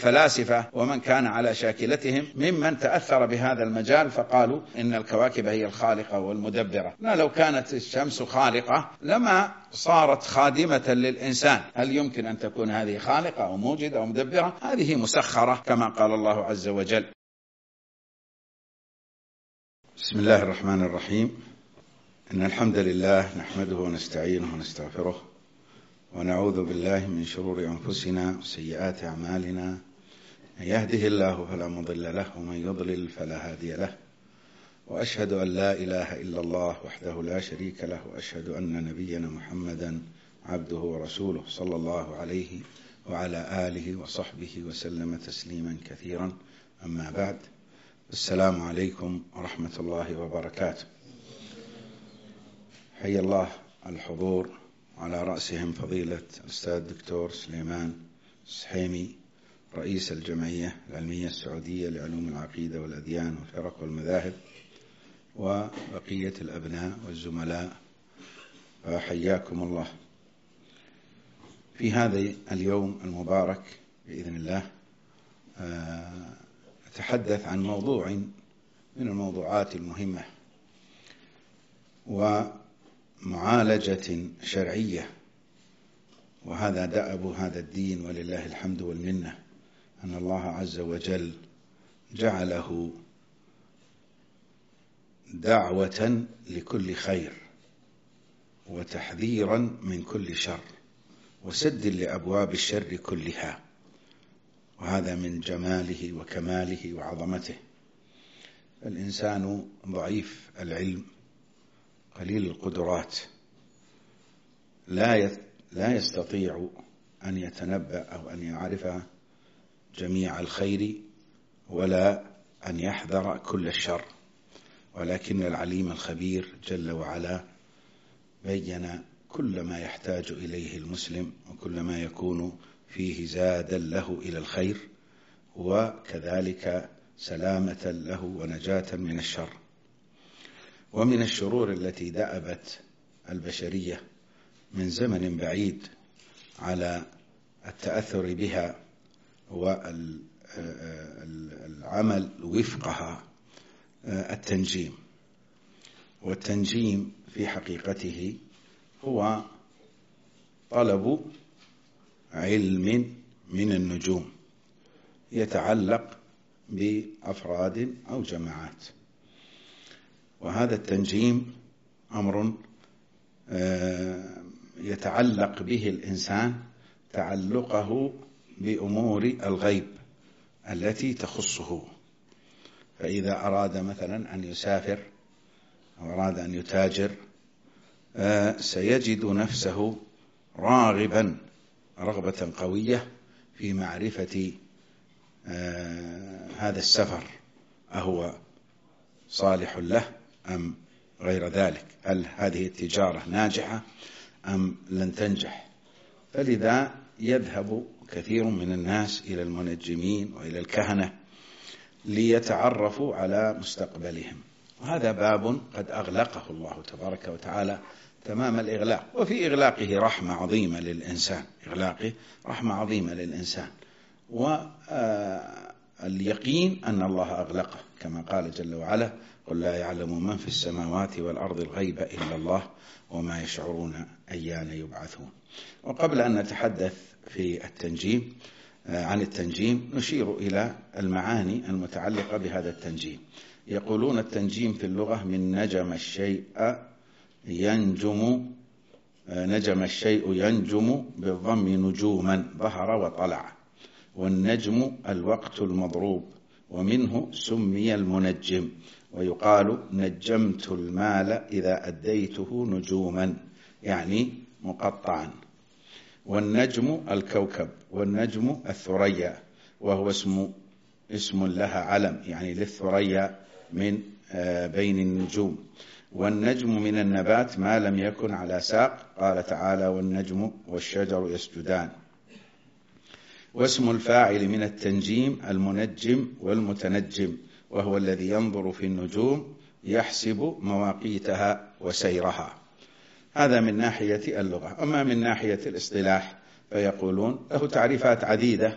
الفلاسفة ومن كان على شاكلتهم ممن تأثر بهذا المجال، فقالوا إن الكواكب هي الخالقة والمدبرة. لو كانت الشمس خالقة لما صارت خادمة للإنسان. هل يمكن أن تكون هذه خالقة أو موجدة أو مدبرة؟ هذه مسخرة كما قال الله عز وجل. بسم الله الرحمن الرحيم. إن الحمد لله نحمده ونستعينه ونستغفره ونعوذ بالله من شرور أنفسنا وسيئات أعمالنا. من يهده الله فلا مضل له ومن يضلل فلا هادي له، وأشهد أن لا إله إلا الله وحده لا شريك له، وأشهد أن نبينا محمدا عبده ورسوله صلى الله عليه وعلى آله وصحبه وسلم تسليما كثيرا. أما بعد، السلام عليكم ورحمة الله وبركاته. حيا الله الحضور، على رأسهم فضيلة الأستاذ الدكتور سليمان السحيمي رئيس الجمعية العلمية السعودية لعلوم العقيدة والأديان والفرق والمذاهب، وبقية الأبناء والزملاء، فحياكم الله. في هذا اليوم المبارك بإذن الله أتحدث عن موضوع من الموضوعات المهمة ومعالجة شرعية، وهذا دأب هذا الدين ولله الحمد والمنة، أن الله عز وجل جعله دعوة لكل خير وتحذيرا من كل شر وسد لأبواب الشر كلها، وهذا من جماله وكماله وعظمته. الإنسان ضعيف العلم قليل القدرات، لا يستطيع أن يتنبأ أو أن يعرف جميع الخير ولا أن يحذر كل الشر، ولكن العليم الخبير جل وعلا بين كل ما يحتاج إليه المسلم وكل ما يكون فيه زادا له إلى الخير، وكذلك سلامة له ونجاة من الشر. ومن الشرور التي دأبت البشرية من زمن بعيد على التأثر بها والعمل وفقها التنجيم. والتنجيم في حقيقته هو طلب علم من النجوم يتعلق بأفراد أو جماعات، وهذا التنجيم أمر يتعلق به الإنسان تعلقه بأمور الغيب التي تخصه. فإذا أراد مثلا أن يسافر أو أراد أن يتاجر سيجد نفسه راغبا رغبة قوية في معرفة هذا السفر أهو صالح له أم غير ذلك، هل هذه التجارة ناجحة أم لن تنجح. فلذا يذهب كثير من الناس إلى المنجمين وإلى الكهنة ليتعرفوا على مستقبلهم، وهذا باب قد أغلقه الله تبارك وتعالى تمام الإغلاق، وفي إغلاقه رحمة عظيمة للإنسان، إغلاقه رحمة عظيمة للإنسان، واليقين أن الله أغلقه كما قال جل وعلا: قل لا يعلم من في السماوات والأرض الغيب إلا الله وما يشعرون أيان يبعثون. وقبل أن نتحدث في التنجيم عن التنجيم نشير إلى المعاني المتعلقة بهذا التنجيم. يقولون التنجيم في اللغة من نجم الشيء ينجم، نجم الشيء ينجم بالضم نجوما ظهر وطلع، والنجم الوقت المضروب، ومنه سمي المنجم. ويقال نجمت المال إذا أديته نجوما، يعني مقطعا. والنجم الكوكب، والنجم الثريا، وهو اسم لها علم، يعني للثريا من بين النجوم. والنجم من النبات ما لم يكن على ساق، قال تعالى: والنجم والشجر يسجدان. واسم الفاعل من التنجيم المنجم والمتنجم، وهو الذي ينظر في النجوم يحسب مواقيتها وسيرها. هذا من ناحية اللغة. أما من ناحية الاصطلاح فيقولون له تعريفات عديدة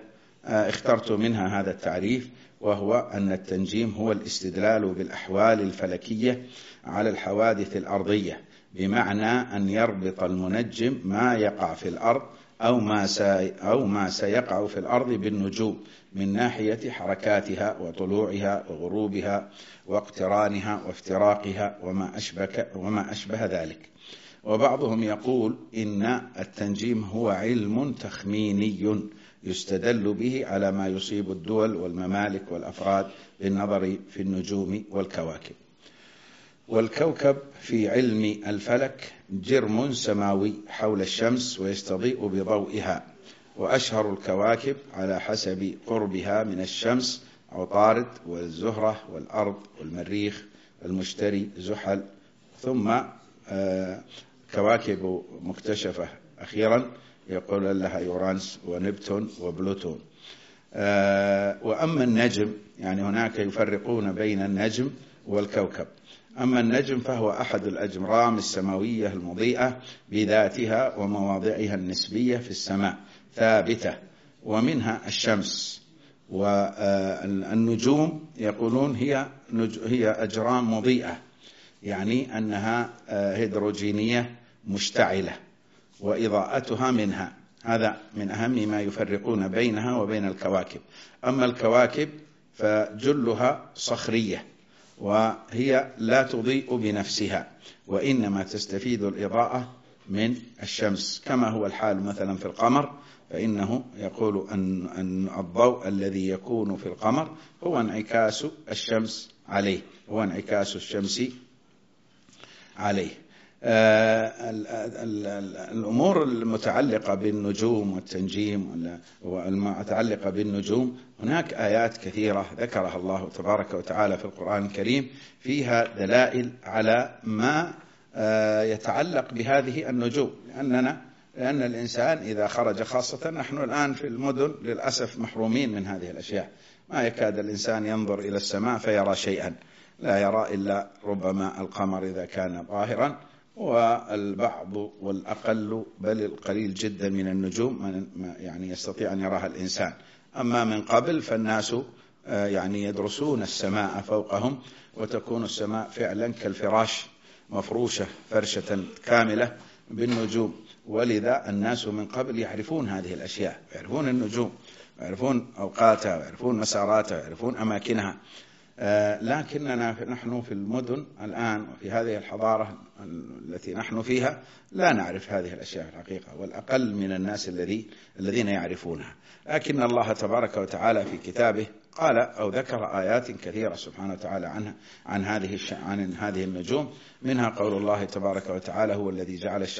اخترت منها هذا التعريف، وهو أن التنجيم هو الاستدلال بالأحوال الفلكية على الحوادث الأرضية، بمعنى أن يربط المنجم ما يقع في الأرض أو ما سيقع في الأرض بالنجوم من ناحية حركاتها وطلوعها وغروبها واقترانها وافتراقها وما أشبه ذلك. وبعضهم يقول إن التنجيم هو علم تخميني يستدل به على ما يصيب الدول والممالك والأفراد بالنظر في النجوم والكواكب. والكوكب في علم الفلك جرم سماوي حول الشمس ويستضيء بضوئها، وأشهر الكواكب على حسب قربها من الشمس عطارد والزهرة والأرض والمريخ المشتري زحل، ثم كواكب مكتشفة أخيرا يقول لها يورانس ونبتون وبلوتون. وأما النجم، يعني هناك يفرقون بين النجم والكوكب. أما النجم فهو أحد الأجرام السماوية المضيئة بذاتها ومواضعها النسبية في السماء ثابتة، ومنها الشمس. والنجوم يقولون هي أجرام مضيئة، يعني أنها هيدروجينية مشتعلة وإضاءتها منها. هذا من أهم ما يفرقون بينها وبين الكواكب. أما الكواكب فجلها صخرية، وهي لا تضيء بنفسها، وإنما تستفيد الإضاءة من الشمس، كما هو الحال مثلا في القمر، فإنه يقول أن الضوء الذي يكون في القمر هو انعكاس الشمس عليه، هو انعكاس الشمس عليه. الأمور المتعلقة بالنجوم والتنجيم والمتعلقة بالنجوم هناك آيات كثيرة ذكرها الله تبارك وتعالى في القرآن الكريم فيها دلائل على ما يتعلق بهذه النجوم، لأن الإنسان إذا خرج، خاصة نحن الآن في المدن للأسف محرومين من هذه الأشياء، ما يكاد الإنسان ينظر إلى السماء فيرى شيئا، لا يرى إلا ربما القمر إذا كان ظاهرا، والبعض والأقل بل القليل جدا من النجوم يعني يستطيع أن يراها الإنسان. أما من قبل فالناس يعني يدرسون السماء فوقهم، وتكون السماء فعلا كالفراش مفروشة فرشة كاملة بالنجوم، ولذا الناس من قبل يعرفون هذه الأشياء، يعرفون النجوم ويعرفون أوقاتها ويعرفون مساراتها ويعرفون أماكنها. لكننا نحن في المدن الآن وفي هذه الحضارة التي نحن فيها لا نعرف هذه الأشياء في الحقيقة، والأقل من الناس الذين يعرفونها. لكن الله تبارك وتعالى في كتابه قال أو ذكر آيات كثيرة سبحانه وتعالى عن هذه النجوم، منها قول الله تبارك وتعالى هو الذي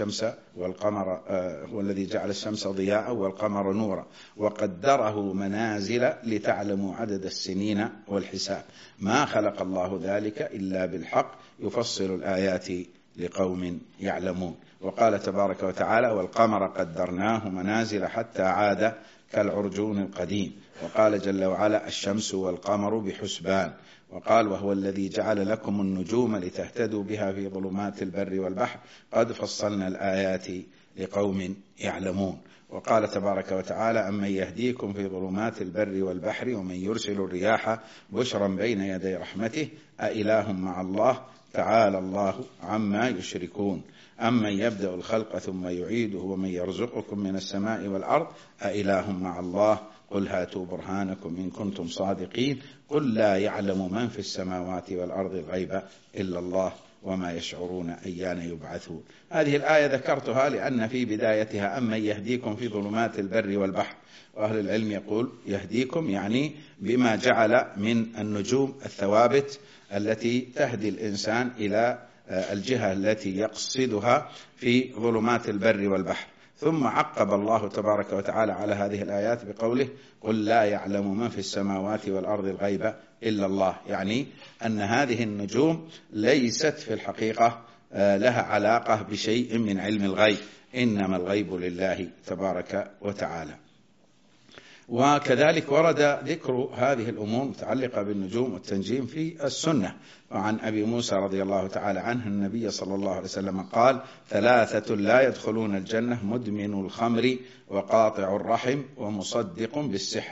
جعل الشمس ضياء والقمر نورا وقدره منازل لتعلموا عدد السنين والحساب ما خلق الله ذلك إلا بالحق يفصل الآيات لقوم يعلمون. وقال تبارك وتعالى والقمر قدرناه منازل حتى عاد كالعرجون القديم. وقال جل وعلا الشمس والقمر بحسبان. وقال وهو الذي جعل لكم النجوم لتهتدوا بها في ظلمات البر والبحر قد فصلنا الآيات لقوم يعلمون. وقال تبارك وتعالى أمن يهديكم في ظلمات البر والبحر ومن يرسل الرياح بشرا بين يدي رحمته أإله مع الله تعالى الله عما يشركون أمن يبدأ الخلق ثم يعيده ومن يرزقكم من السماء والأرض أإله مع الله قل هاتوا برهانكم إن كنتم صادقين قل لا يعلم من في السماوات والأرض الغيب إلا الله وما يشعرون أيان يبعثون. هذه الآية ذكرتها لأن في بدايتها أمن يهديكم في ظلمات البر والبحر، وأهل العلم يقول يهديكم يعني بما جعل من النجوم الثوابت التي تهدي الإنسان إلى الجهة التي يقصدها في ظلمات البر والبحر. ثم عقب الله تبارك وتعالى على هذه الآيات بقوله قل لا يعلم من في السماوات والأرض الغيب إلا الله، يعني أن هذه النجوم ليست في الحقيقة لها علاقة بشيء من علم الغيب، إنما الغيب لله تبارك وتعالى. وكذلك ورد ذكر هذه الأمور متعلقة بالنجوم والتنجيم في السنة. وعن أبي موسى رضي الله تعالى عنه النبي صلى الله عليه وسلم قال ثلاثة لا يدخلون الجنة مدمن الخمر وقاطع الرحم ومصدق بالسحر.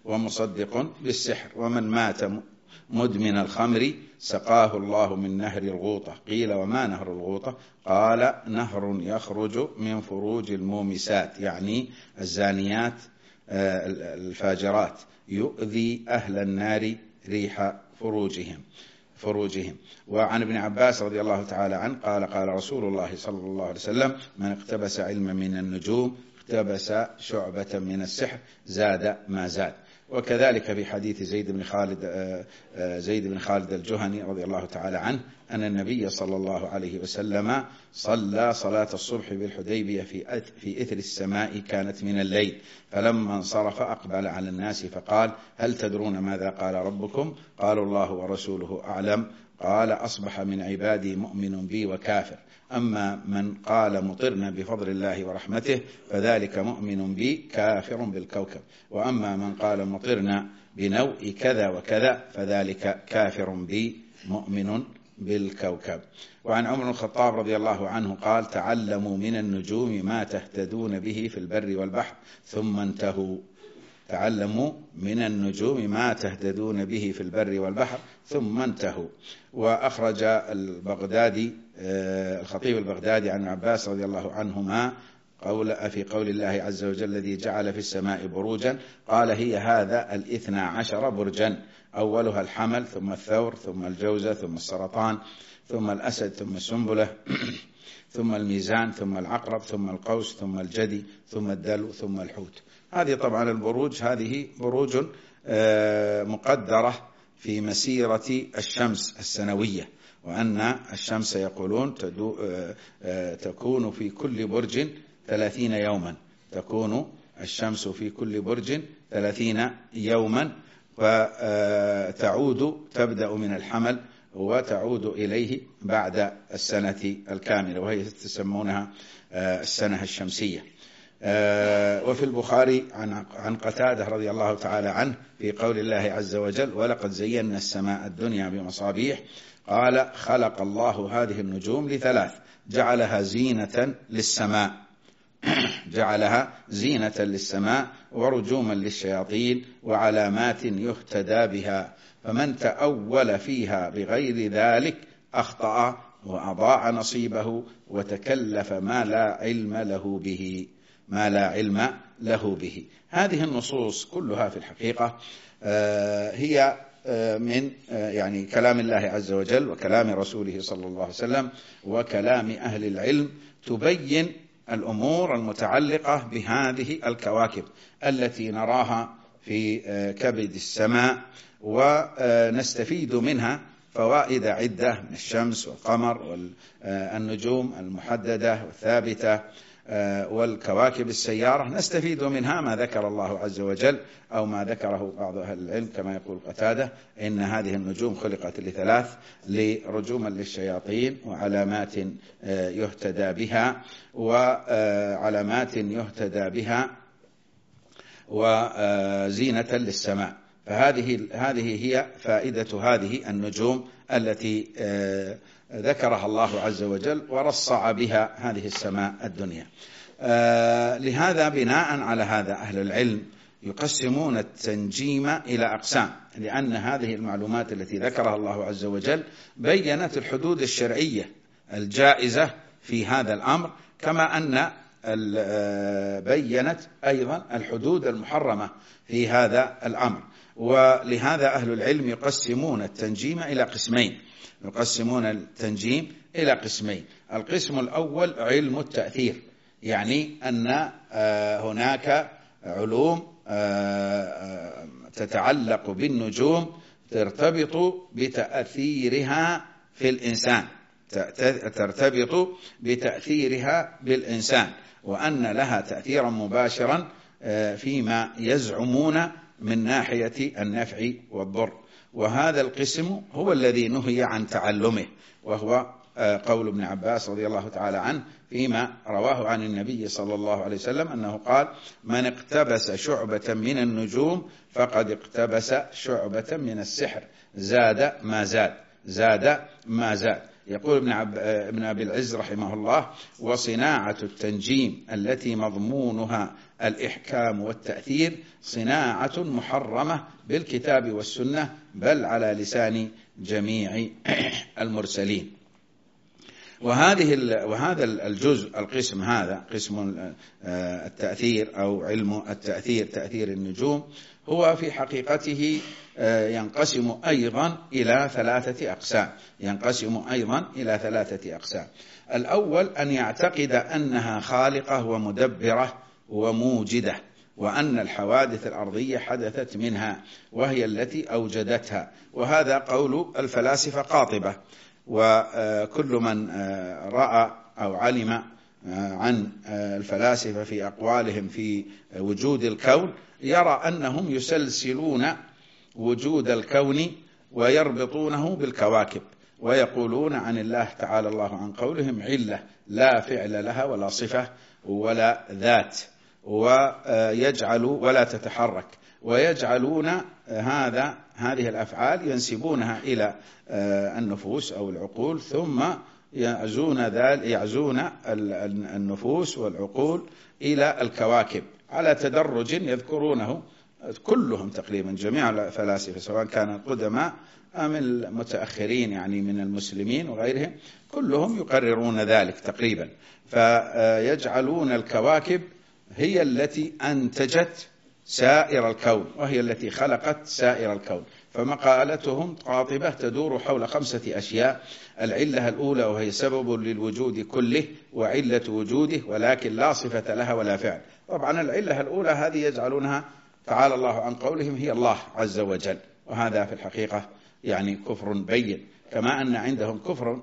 ومصدق بالسحر. ومن مات مدمن الخمر سقاه الله من نهر الغوطة. قيل وما نهر الغوطة؟ قال نهر يخرج من فروج المومسات، يعني الزانيات الفاجرات، يؤذي أهل النار ريح فروجهم. وعن ابن عباس رضي الله تعالى عنه قال قال رسول الله صلى الله عليه وسلم: من اقتبس علما من النجوم اقتبس شعبة من السحر زاد ما زاد. وكذلك في حديث زيد بن خالد الجهني رضي الله تعالى عنه أن النبي صلى الله عليه وسلم صلى صلاة الصبح بالحديبية في إثر السماء كانت من الليل، فلما انصرف أقبل على الناس فقال: هل تدرون ماذا قال ربكم؟ قالوا: الله ورسوله أعلم. قال: أصبح من عبادي مؤمن بي وكافر، أما من قال مطرنا بفضل الله ورحمته فذلك مؤمن بي كافر بالكوكب، وأما من قال مطرنا بنوء كذا وكذا فذلك كافر بي مؤمن بالكوكب. وعن عمر بن الخطاب رضي الله عنه قال: تعلموا من النجوم ما تهتدون به في البر والبحر ثم انتهوا. تعلموا من النجوم ما تهتدون به في البر والبحر ثم انتهوا. وأخرج الخطيب البغدادي عن عباس رضي الله عنهما في قول الله عز وجل: الذي جعل في السماء بروجا، قال: هي هذا 12 برجا، أولها الحمل، ثم الثور، ثم الجوزة، ثم السرطان، ثم الأسد، ثم السنبلة، ثم الميزان، ثم العقرب، ثم القوس، ثم الجدي، ثم الدلو، ثم الحوت. هذه طبعا البروج هذه بروج مقدرة في مسيرة الشمس السنوية، وأن الشمس يقولون تكون في كل برج 30 يوما، تكون الشمس في كل برج 30 يوما، فتعود تبدأ من الحمل وتعود إليه بعد السنة الكاملة، وهي تسمونها السنة الشمسية. وفي البخاري عن قتادة رضي الله تعالى عنه في قول الله عز وجل: ولقد زينا السماء الدنيا بمصابيح، قال: خلق الله هذه النجوم ل3: جعلها زينة للسماء ورجوما للشياطين وعلامات يهتدى بها، فمن تأول فيها بغير ذلك أخطأ وأضاع نصيبه وتكلف ما لا علم له به. هذه النصوص كلها في الحقيقة هي من يعني كلام الله عز وجل وكلام رسوله صلى الله عليه وسلم وكلام أهل العلم، تبين الأمور المتعلقة بهذه الكواكب التي نراها في كبد السماء، ونستفيد منها فوائد عدة من الشمس والقمر والنجوم المحددة والثابتة والكواكب السيارة. نستفيد منها ما ذكر الله عز وجل أو ما ذكره بعض أهل العلم كما يقول قتادة: إن هذه النجوم خلقت ل3: لرجوما للشياطين وعلامات يهتدى بها وزينة للسماء. فهذه هي فائدة هذه النجوم التي ذكرها الله عز وجل ورصع بها هذه السماء الدنيا. لهذا بناء على هذا أهل العلم يقسمون التنجيم إلى أقسام، لأن هذه المعلومات التي ذكرها الله عز وجل بيّنت الحدود الشرعية الجائزة في هذا الأمر، كما أن بيّنت أيضا الحدود المحرمة في هذا الأمر. ولهذا أهل العلم يقسمون التنجيم إلى قسمين. القسم الأول علم التأثير، يعني أن هناك علوم تتعلق بالنجوم ترتبط بتأثيرها بالإنسان، وأن لها تأثيرا مباشرا فيما يزعمون من ناحية النفع والضر. وهذا القسم هو الذي نهي عن تعلمه، وهو قول ابن عباس رضي الله تعالى عنه فيما رواه عن النبي صلى الله عليه وسلم أنه قال: من اقتبس شعبة من النجوم فقد اقتبس شعبة من السحر، زاد ما زاد. يقول ابن أبي العز رحمه الله: وصناعة التنجيم التي مضمونها الإحكام والتأثير صناعة محرمة بالكتاب والسنة، بل على لسان جميع المرسلين. وهذا الجزء، القسم هذا قسم التأثير أو علم التأثير، تأثير النجوم، هو في حقيقته ينقسم أيضا إلى ثلاثة أقسام. الأول أن يعتقد أنها خالقة ومدبرة وموجدة، وأن الحوادث الأرضية حدثت منها وهي التي أوجدتها، وهذا قول الفلاسفة قاطبة. وكل من رأى أو علم عن الفلاسفة في أقوالهم في وجود الكون يرى أنهم يسلسلون وجود الكون ويربطونه بالكواكب، ويقولون عن الله تعالى الله عن قولهم علة لا فعل لها ولا صفة ولا ذات، ولا تتحرك، ويجعلون هذه الأفعال ينسبونها إلى النفوس أو العقول، ثم يعزون النفوس والعقول إلى الكواكب على تدرج يذكرونه كلهم تقريبا، جميع الفلاسفة سواء كان القدماء أم المتأخرين يعني من المسلمين وغيرهم، كلهم يقررون ذلك تقريبا. فيجعلون الكواكب هي التي أنتجت سائر الكون، وهي التي خلقت سائر الكون. فمقالتهم قاطبة تدور حول 5 أشياء: العلة الأولى وهي سبب للوجود كله وعلة وجوده، ولكن لا صفة لها ولا فعل. طبعا العلة الأولى هذه يجعلونها تعالى الله عن قولهم هي الله عز وجل، وهذا في الحقيقة يعني كفر بين، كما أن عندهم كفر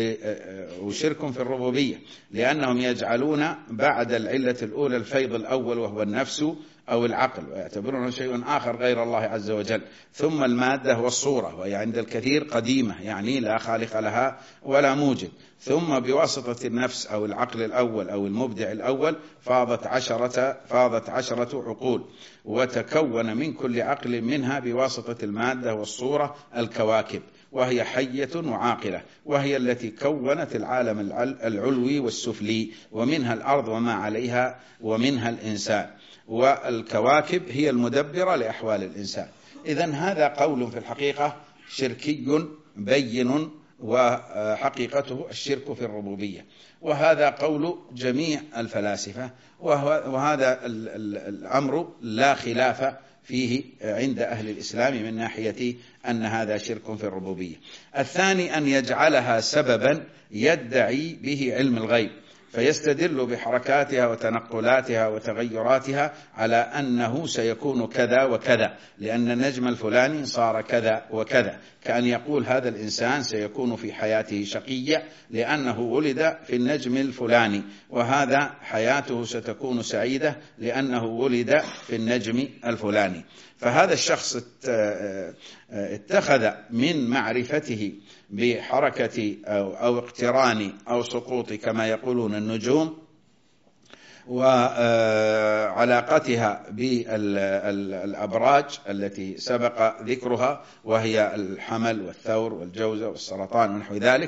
وشرك في الربوبية، لأنهم يجعلون بعد العلة الأولى الفيض الأول وهو النفس أو العقل، ويعتبرونه شيء آخر غير الله عز وجل، ثم المادة والصورة، وهي عند الكثير قديمة يعني لا خالق لها ولا موجد، ثم بواسطة النفس أو العقل الأول أو المبدع الأول فاضت 10 عقول، وتكون من كل عقل منها بواسطة المادة والصورة الكواكب، وهي حية وعاقلة، وهي التي كونت العالم العلوي والسفلي، ومنها الأرض وما عليها، ومنها الإنسان، والكواكب هي المدبرة لأحوال الإنسان. إذن هذا قول في الحقيقة شركي بين، وحقيقته الشرك في الربوبية، وهذا قول جميع الفلاسفة، وهذا الأمر لا خلاف فيه عند أهل الإسلام من ناحية أن هذا شرك في الربوبية. الثاني أن يجعلها سببا يدعي به علم الغيب، فيستدل بحركاتها وتنقلاتها وتغيراتها على أنه سيكون كذا وكذا، لأن النجم الفلاني صار كذا وكذا، كأن يقول هذا الإنسان سيكون في حياته شقية لأنه ولد في النجم الفلاني، وهذا حياته ستكون سعيدة لأنه ولد في النجم الفلاني. فهذا الشخص اتخذ من معرفته بحركة أو اقتران أو سقوط كما يقولون النجوم وعلاقتها بالأبراج التي سبق ذكرها، وهي الحمل والثور والجوزة والسرطان ونحو ذلك،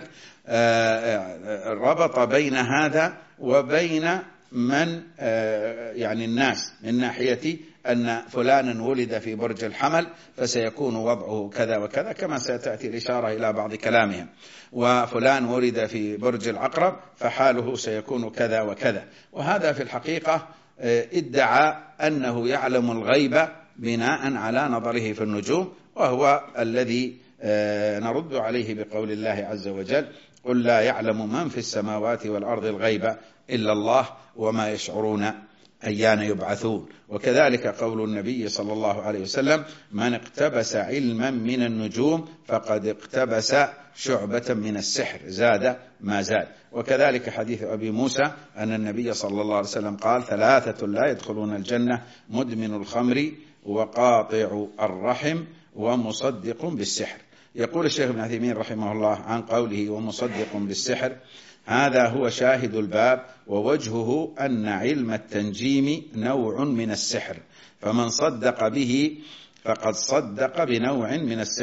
ربط بين هذا وبين من يعني الناس من ناحية أن فلانا ولد في برج الحمل فسيكون وضعه كذا وكذا، كما ستأتي الإشارة إلى بعض كلامهم، وفلان ولد في برج العقرب فحاله سيكون كذا وكذا. وهذا في الحقيقة ادعى أنه يعلم الغيب بناء على نظره في النجوم، وهو الذي نرد عليه بقول الله عز وجل: قل لا يعلم من في السماوات والأرض الغيب إلا الله وما يشعرون أيان يبعثون. وكذلك قول النبي صلى الله عليه وسلم: من اقتبس علما من النجوم فقد اقتبس شعبة من السحر زاد ما زاد. وكذلك حديث أبي موسى أن النبي صلى الله عليه وسلم قال: 3 لا يدخلون الجنة: مدمن الخمر وقاطع الرحم ومصدق بالسحر. يقول الشيخ ابن عثيمين رحمه الله عن قوله ومصدق بالسحر: هذا هو شاهد الباب، ووجهه أن علم التنجيم نوع من السحر، فمن صدق به فقد صدق بنوع من السحر،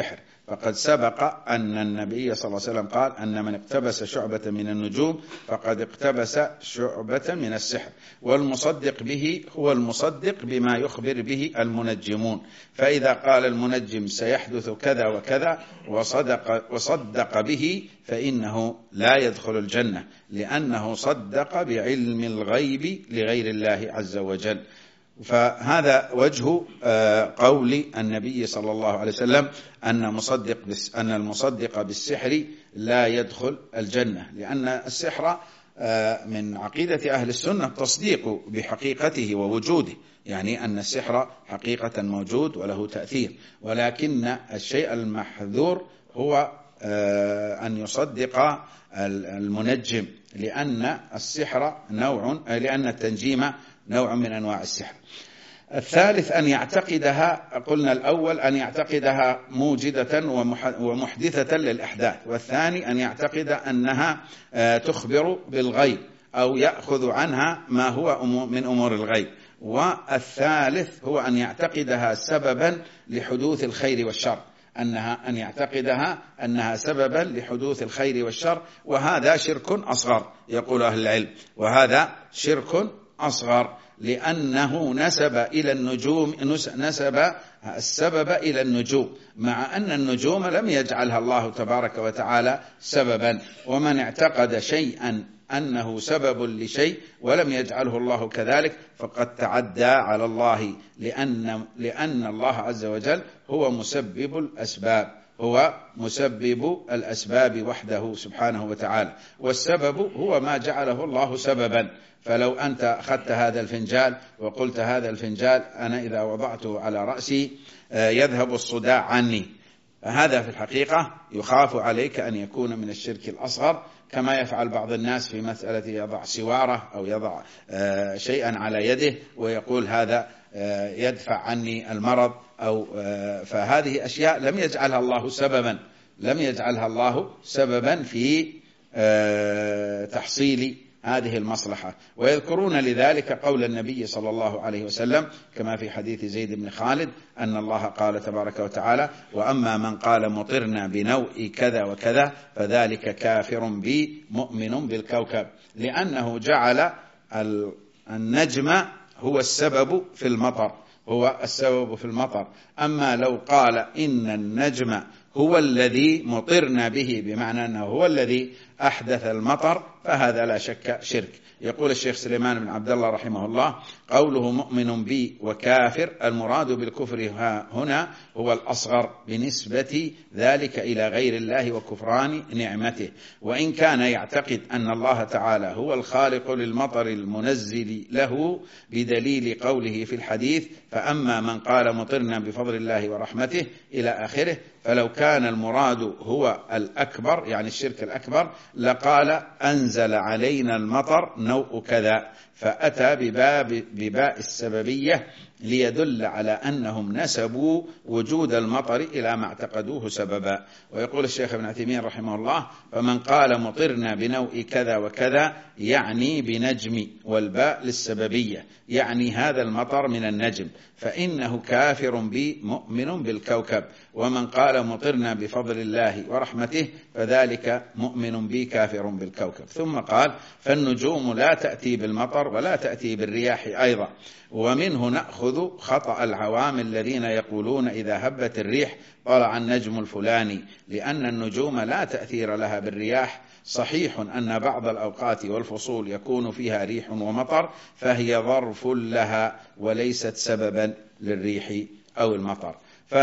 فقد سبق أن النبي صلى الله عليه وسلم قال أن من اقتبس شعبة من النجوم فقد اقتبس شعبة من السحر، والمصدق به هو المصدق بما يخبر به المنجمون. فإذا قال المنجم سيحدث كذا وكذا وصدق به فإنه لا يدخل الجنة، لأنه صدق بعلم الغيب لغير الله عز وجل. فهذا وجه قول النبي صلى الله عليه وسلم أن المصدق بالسحر لا يدخل الجنة، لأن السحر من عقيدة أهل السنة التصديق بحقيقته ووجوده، يعني أن السحر حقيقة موجود وله تأثير، ولكن الشيء المحذور هو أن يصدق المنجم، لأن التنجيم نوع من أنواع السحر. الثالث أن يعتقدها، قلنا الأول أن يعتقدها موجدة ومحدثة للإحداث، والثاني أن يعتقد أنها تخبر بالغيب أو يأخذ عنها ما هو من أمور الغيب، والثالث هو أن يعتقدها سببا لحدوث الخير والشر، أن يعتقدها أنها سببا لحدوث الخير والشر، وهذا شرك أصغر يقول أهل العلم، وهذا شرك أصغر، لأنه نسب السبب إلى النجوم، مع أن النجوم لم يجعلها الله تبارك وتعالى سببا. ومن اعتقد شيئا أنه سبب لشيء ولم يجعله الله كذلك فقد تعدى على الله، لأن الله عز وجل هو مسبب الأسباب وحده سبحانه وتعالى، والسبب هو ما جعله الله سببا. فلو أنت أخذت هذا الفنجال وقلت هذا الفنجال أنا إذا وضعته على رأسي يذهب الصداع عني، هذا في الحقيقة يخاف عليك أن يكون من الشرك الأصغر، كما يفعل بعض الناس في مسألة يضع سوارة أو يضع شيئا على يده ويقول هذا يدفع عني المرض، فهذه أشياء لم يجعلها الله سببا في تحصيل هذه المصلحة. ويذكرون لذلك قول النبي صلى الله عليه وسلم كما في حديث زيد بن خالد أن الله قال تبارك وتعالى: وأما من قال مطرنا بنوء كذا وكذا فذلك كافر بي مؤمن بالكوكب، لأنه جعل النجم هو السبب في المطر، أما لو قال إن النجم هو الذي مطرنا به بمعنى أنه هو الذي أحدث المطر فهذا لا شك شرك. يقول الشيخ سليمان بن عبد الله رحمه الله: قوله مؤمن بي وكافر المراد بالكفر هنا هو الأصغر بنسبة ذلك إلى غير الله وكفران نعمته، وإن كان يعتقد أن الله تعالى هو الخالق للمطر المنزل له بدليل قوله في الحديث: فأما من قال مطرنا بفضل الله ورحمته إلى آخره، فلو كان المراد هو الأكبر يعني الشرك الأكبر لقال أنزل علينا المطر نوء كذا، فأتى بباء السببية ليدل على أنهم نسبوا وجود المطر إلى ما اعتقدوه سببا. ويقول الشيخ ابن عثيمين رحمه الله: فمن قال مطرنا بنوء كذا وكذا يعني بنجم، والباء للسببية يعني هذا المطر من النجم، فإنه كافر بي مؤمن بالكوكب. ومن قال مطرنا بفضل الله ورحمته فذلك مؤمن بي كافر بالكوكب. ثم قال: فالنجوم لا تأتي بالمطر ولا تأتي بالرياح أيضا. ومنه نأخذ خطأ العوام الذين يقولون إذا هبت الريح طلع النجم الفلاني، لأن النجوم لا تأثير لها بالرياح. صحيح أن بعض الأوقات والفصول يكون فيها ريح ومطر، فهي ظرف لها وليست سببا للريح أو المطر.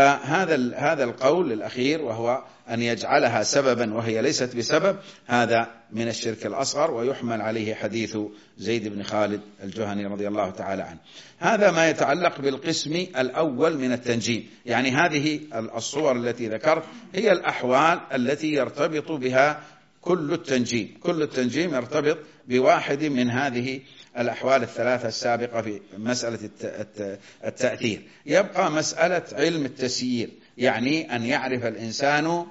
فهذا القول الأخير وهو أن يجعلها سببا وهي ليست بسبب، هذا من الشرك الأصغر، ويحمل عليه حديث زيد بن خالد الجهني رضي الله تعالى عنه. هذا ما يتعلق بالقسم الأول من التنجيم، يعني هذه الصور التي ذكرت هي الأحوال التي يرتبط بها كل التنجيم يرتبط بواحد من هذه الأحوال الثلاثة السابقة في مسألة التأثير. يبقى مسألة علم التسيير، يعني أن يعرف الإنسان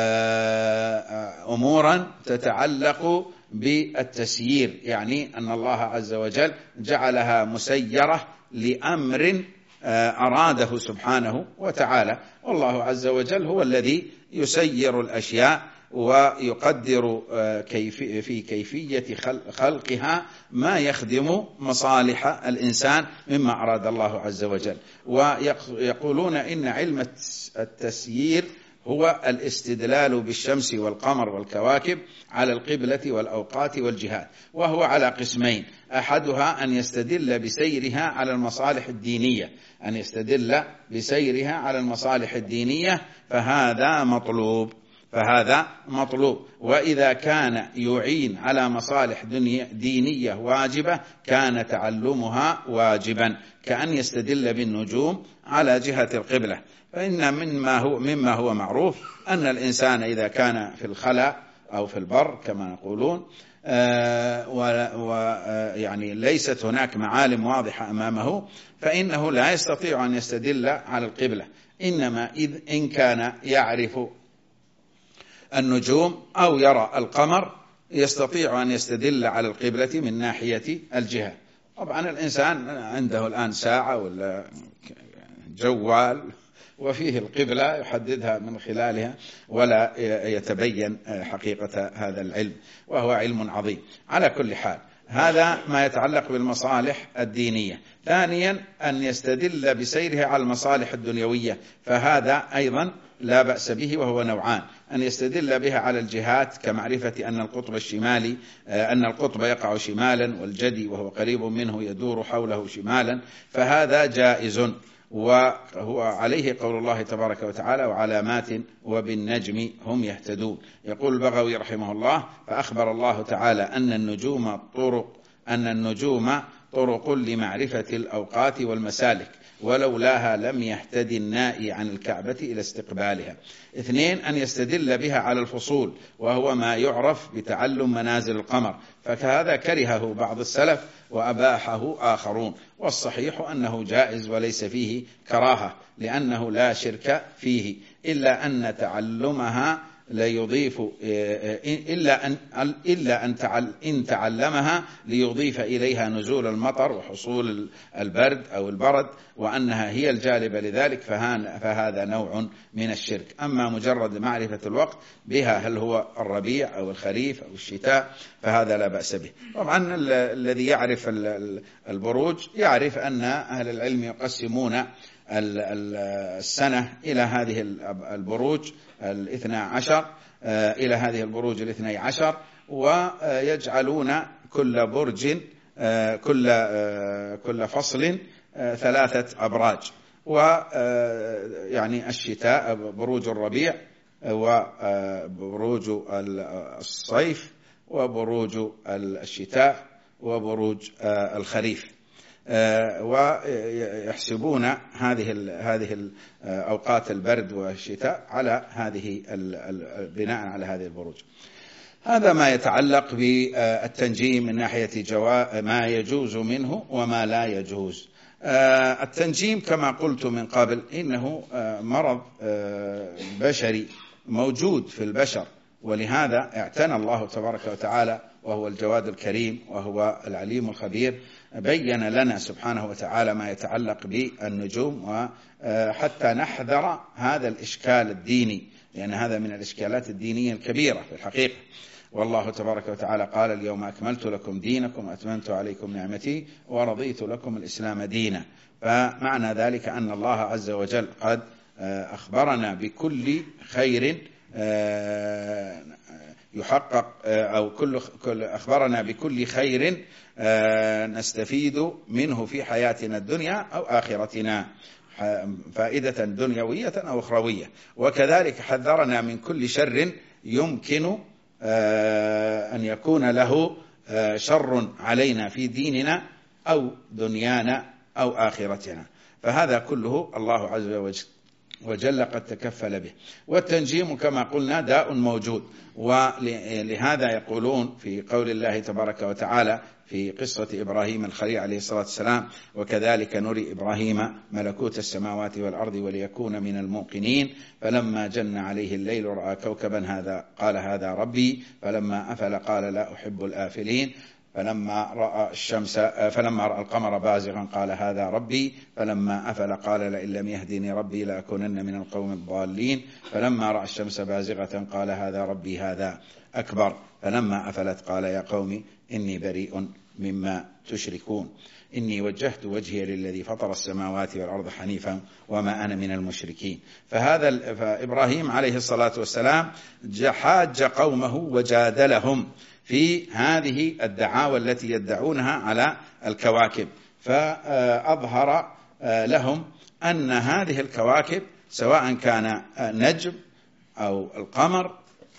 أمورا تتعلق بالتسيير، يعني أن الله عز وجل جعلها مسيرة لأمر أراده سبحانه وتعالى، والله عز وجل هو الذي يسير الأشياء ويقدر في كيفية خلقها ما يخدم مصالح الإنسان مما أراد الله عز وجل. ويقولون إن علم التسيير هو الاستدلال بالشمس والقمر والكواكب على القبلة والأوقات والجهات، وهو على قسمين: أحدها أن يستدل بسيرها على المصالح الدينية، فهذا مطلوب. وإذا كان يعين على مصالح دينية واجبة كان تعلمها واجبا، كأن يستدل بالنجوم على جهة القبلة. فإن مما هو معروف أن الإنسان إذا كان في الخلاء أو في البر كما يقولون ويعني ليست هناك معالم واضحة أمامه، فإنه لا يستطيع أن يستدل على القبلة، إنما إن كان يعرف النجوم أو يرى القمر يستطيع أن يستدل على القبلة من ناحية الجهة. طبعا الإنسان عنده الآن ساعة ولا جوال وفيه القبلة يحددها من خلالها ولا يتبين حقيقة هذا العلم، وهو علم عظيم. على كل حال هذا ما يتعلق بالمصالح الدينية. ثانيا أن يستدل بسيرها على المصالح الدنيوية، فهذا أيضا لا بأس به، وهو نوعان: أن يستدل بها على الجهات كمعرفة أن القطب الشمالي أن القطب يقع شمالا والجدي وهو قريب منه يدور حوله شمالا، فهذا جائز، وهو عليه قول الله تبارك وتعالى: وعلامات وبالنجم هم يهتدون. يقول البغوي رحمه الله: فأخبر الله تعالى أن النجوم طرق لمعرفة الأوقات والمسالك، ولولاها لم يهتدي النائي عن الكعبة إلى استقبالها. 2 أن يستدل بها على الفصول، وهو ما يعرف بتعلم منازل القمر، فهذا كرهه بعض السلف وأباحه آخرون، والصحيح أنه جائز وليس فيه كراهة، لأنه لا شرك فيه، إلا أن تعلمها لا يضيف إن تعلمها ليضيف إليها نزول المطر وحصول البرد أو البرد، وأنها هي الجالبة لذلك، فهذا نوع من الشرك. أما مجرد معرفة الوقت بها، هل هو الربيع أو الخريف أو الشتاء، فهذا لا بأس به. طبعا الذي يعرف البروج يعرف أن أهل العلم يقسمون السنة إلى هذه البروج 12 إلى هذه البروج 12، ويجعلون كل برج كل فصل 3 أبراج، ويعني الشتاء بروج الربيع وبروج الصيف وبروج الشتاء وبروج الخريف، ويحسبون هذه أوقات البرد والشتاء على بناء على هذه البروج. هذا ما يتعلق بالتنجيم من ناحية ما يجوز منه وما لا يجوز. التنجيم كما قلت من قبل إنه مرض بشري موجود في البشر، ولهذا اعتنى الله تبارك وتعالى وهو الجواد الكريم وهو العليم الخبير، بين لنا سبحانه وتعالى ما يتعلق بالنجوم، وحتى نحذر هذا الإشكال الديني، لأن هذا من الإشكالات الدينية الكبيرة في الحقيقة. والله تبارك وتعالى قال: اليوم أكملت لكم دينكم وأتممت عليكم نعمتي ورضيت لكم الإسلام دينا. فمعنى ذلك أن الله عز وجل قد أخبرنا بكل خير يحقق، أو أخبرنا بكل خير نستفيد منه في حياتنا الدنيا أو آخرتنا، فائدة دنيوية أو أخروية. وكذلك حذرنا من كل شر يمكن أن يكون له شر علينا في ديننا أو دنيانا أو آخرتنا، فهذا كله الله عز وجل قد تكفل به. والتنجيم كما قلنا داء موجود، ولهذا يقولون في قول الله تبارك وتعالى في قصة إبراهيم الخليل عليه الصلاة والسلام: وكذلك نري إبراهيم ملكوت السماوات والأرض وليكون من الموقنين، فلما جن عليه الليل رأى كوكبا قال هذا ربي، فلما أفل قال لا أحب الآفلين. فلما رأى القمر بازغا قال هذا ربي، فلما أفل قال لئن لم يهدني ربي لأكونن من القوم الضالين، فلما رأى الشمس بازغة قال هذا ربي هذا أكبر، فلما أفلت قال يا قوم إني بريء مما تشركون، إني وجهت وجهي للذي فطر السماوات والأرض حنيفا وما أنا من المشركين. فإبراهيم عليه الصلاة والسلام حاج قومه وجادلهم في هذه الدعاوى التي يدعونها على الكواكب، فأظهر لهم أن هذه الكواكب سواء كان نجم أو القمر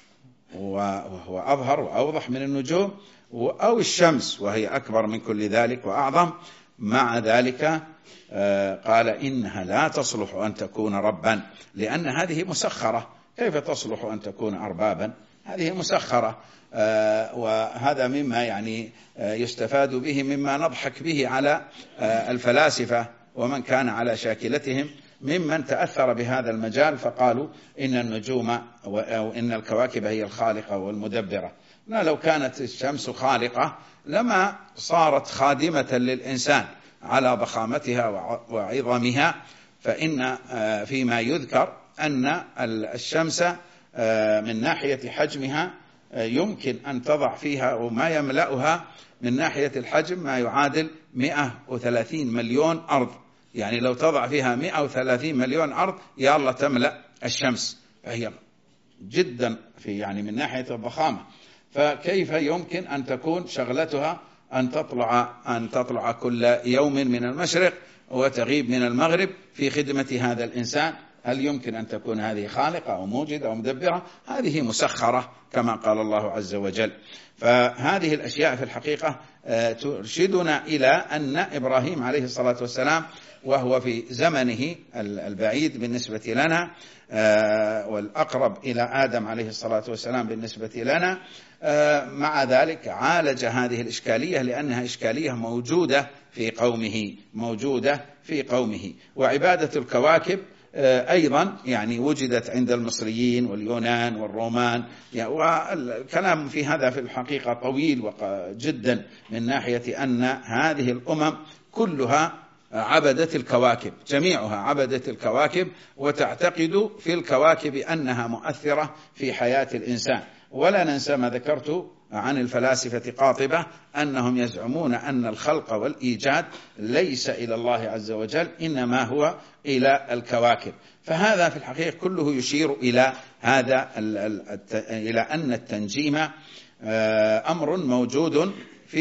وهو أظهر وأوضح من النجوم، أو الشمس وهي أكبر من كل ذلك وأعظم، مع ذلك قال إنها لا تصلح أن تكون ربا، لأن هذه مسخرة. كيف تصلح أن تكون أربابا؟ هذه مسخرة. وهذا مما يعني يستفاد به مما نضحك به على الفلاسفة ومن كان على شاكلتهم ممن تأثر بهذا المجال، فقالوا إن النجوم أو إن الكواكب هي الخالقة والمدبرة. لو كانت الشمس خالقة لما صارت خادمة للإنسان على ضخامتها وعظمها، فإن فيما يذكر أن الشمس من ناحية حجمها يمكن أن تضع فيها وما يملأها من ناحية الحجم ما يعادل 130 مليون أرض. يعني لو تضع فيها 130 مليون أرض يا الله تملأ الشمس، فهي جدا في يعني من ناحية الضخامة. فكيف يمكن أن تكون شغلتها أن تطلع كل يوم من المشرق وتغيب من المغرب في خدمة هذا الإنسان؟ هل يمكن أن تكون هذه خالقة أو موجدة أو مدبرة؟ هذه مسخرة كما قال الله عز وجل. فهذه الأشياء في الحقيقة ترشدنا إلى أن إبراهيم عليه الصلاة والسلام وهو في زمنه البعيد بالنسبة لنا والأقرب إلى آدم عليه الصلاة والسلام بالنسبة لنا، مع ذلك عالج هذه الإشكالية لأنها إشكالية موجودة في قومه. وعبادة الكواكب أيضا يعني وجدت عند المصريين واليونان والرومان، والكلام في هذا في الحقيقة طويل جدا من ناحية أن هذه الأمم كلها عبدت الكواكب، جميعها عبدت الكواكب وتعتقد في الكواكب أنها مؤثرة في حياة الإنسان. ولا ننسى ما ذكرت عن الفلاسفة قاطبة أنهم يزعمون أن الخلق والإيجاد ليس إلى الله عز وجل، إنما هو إلى الكواكب. فهذا في الحقيقة كله يشير إلى إلى أن التنجيم أمر موجود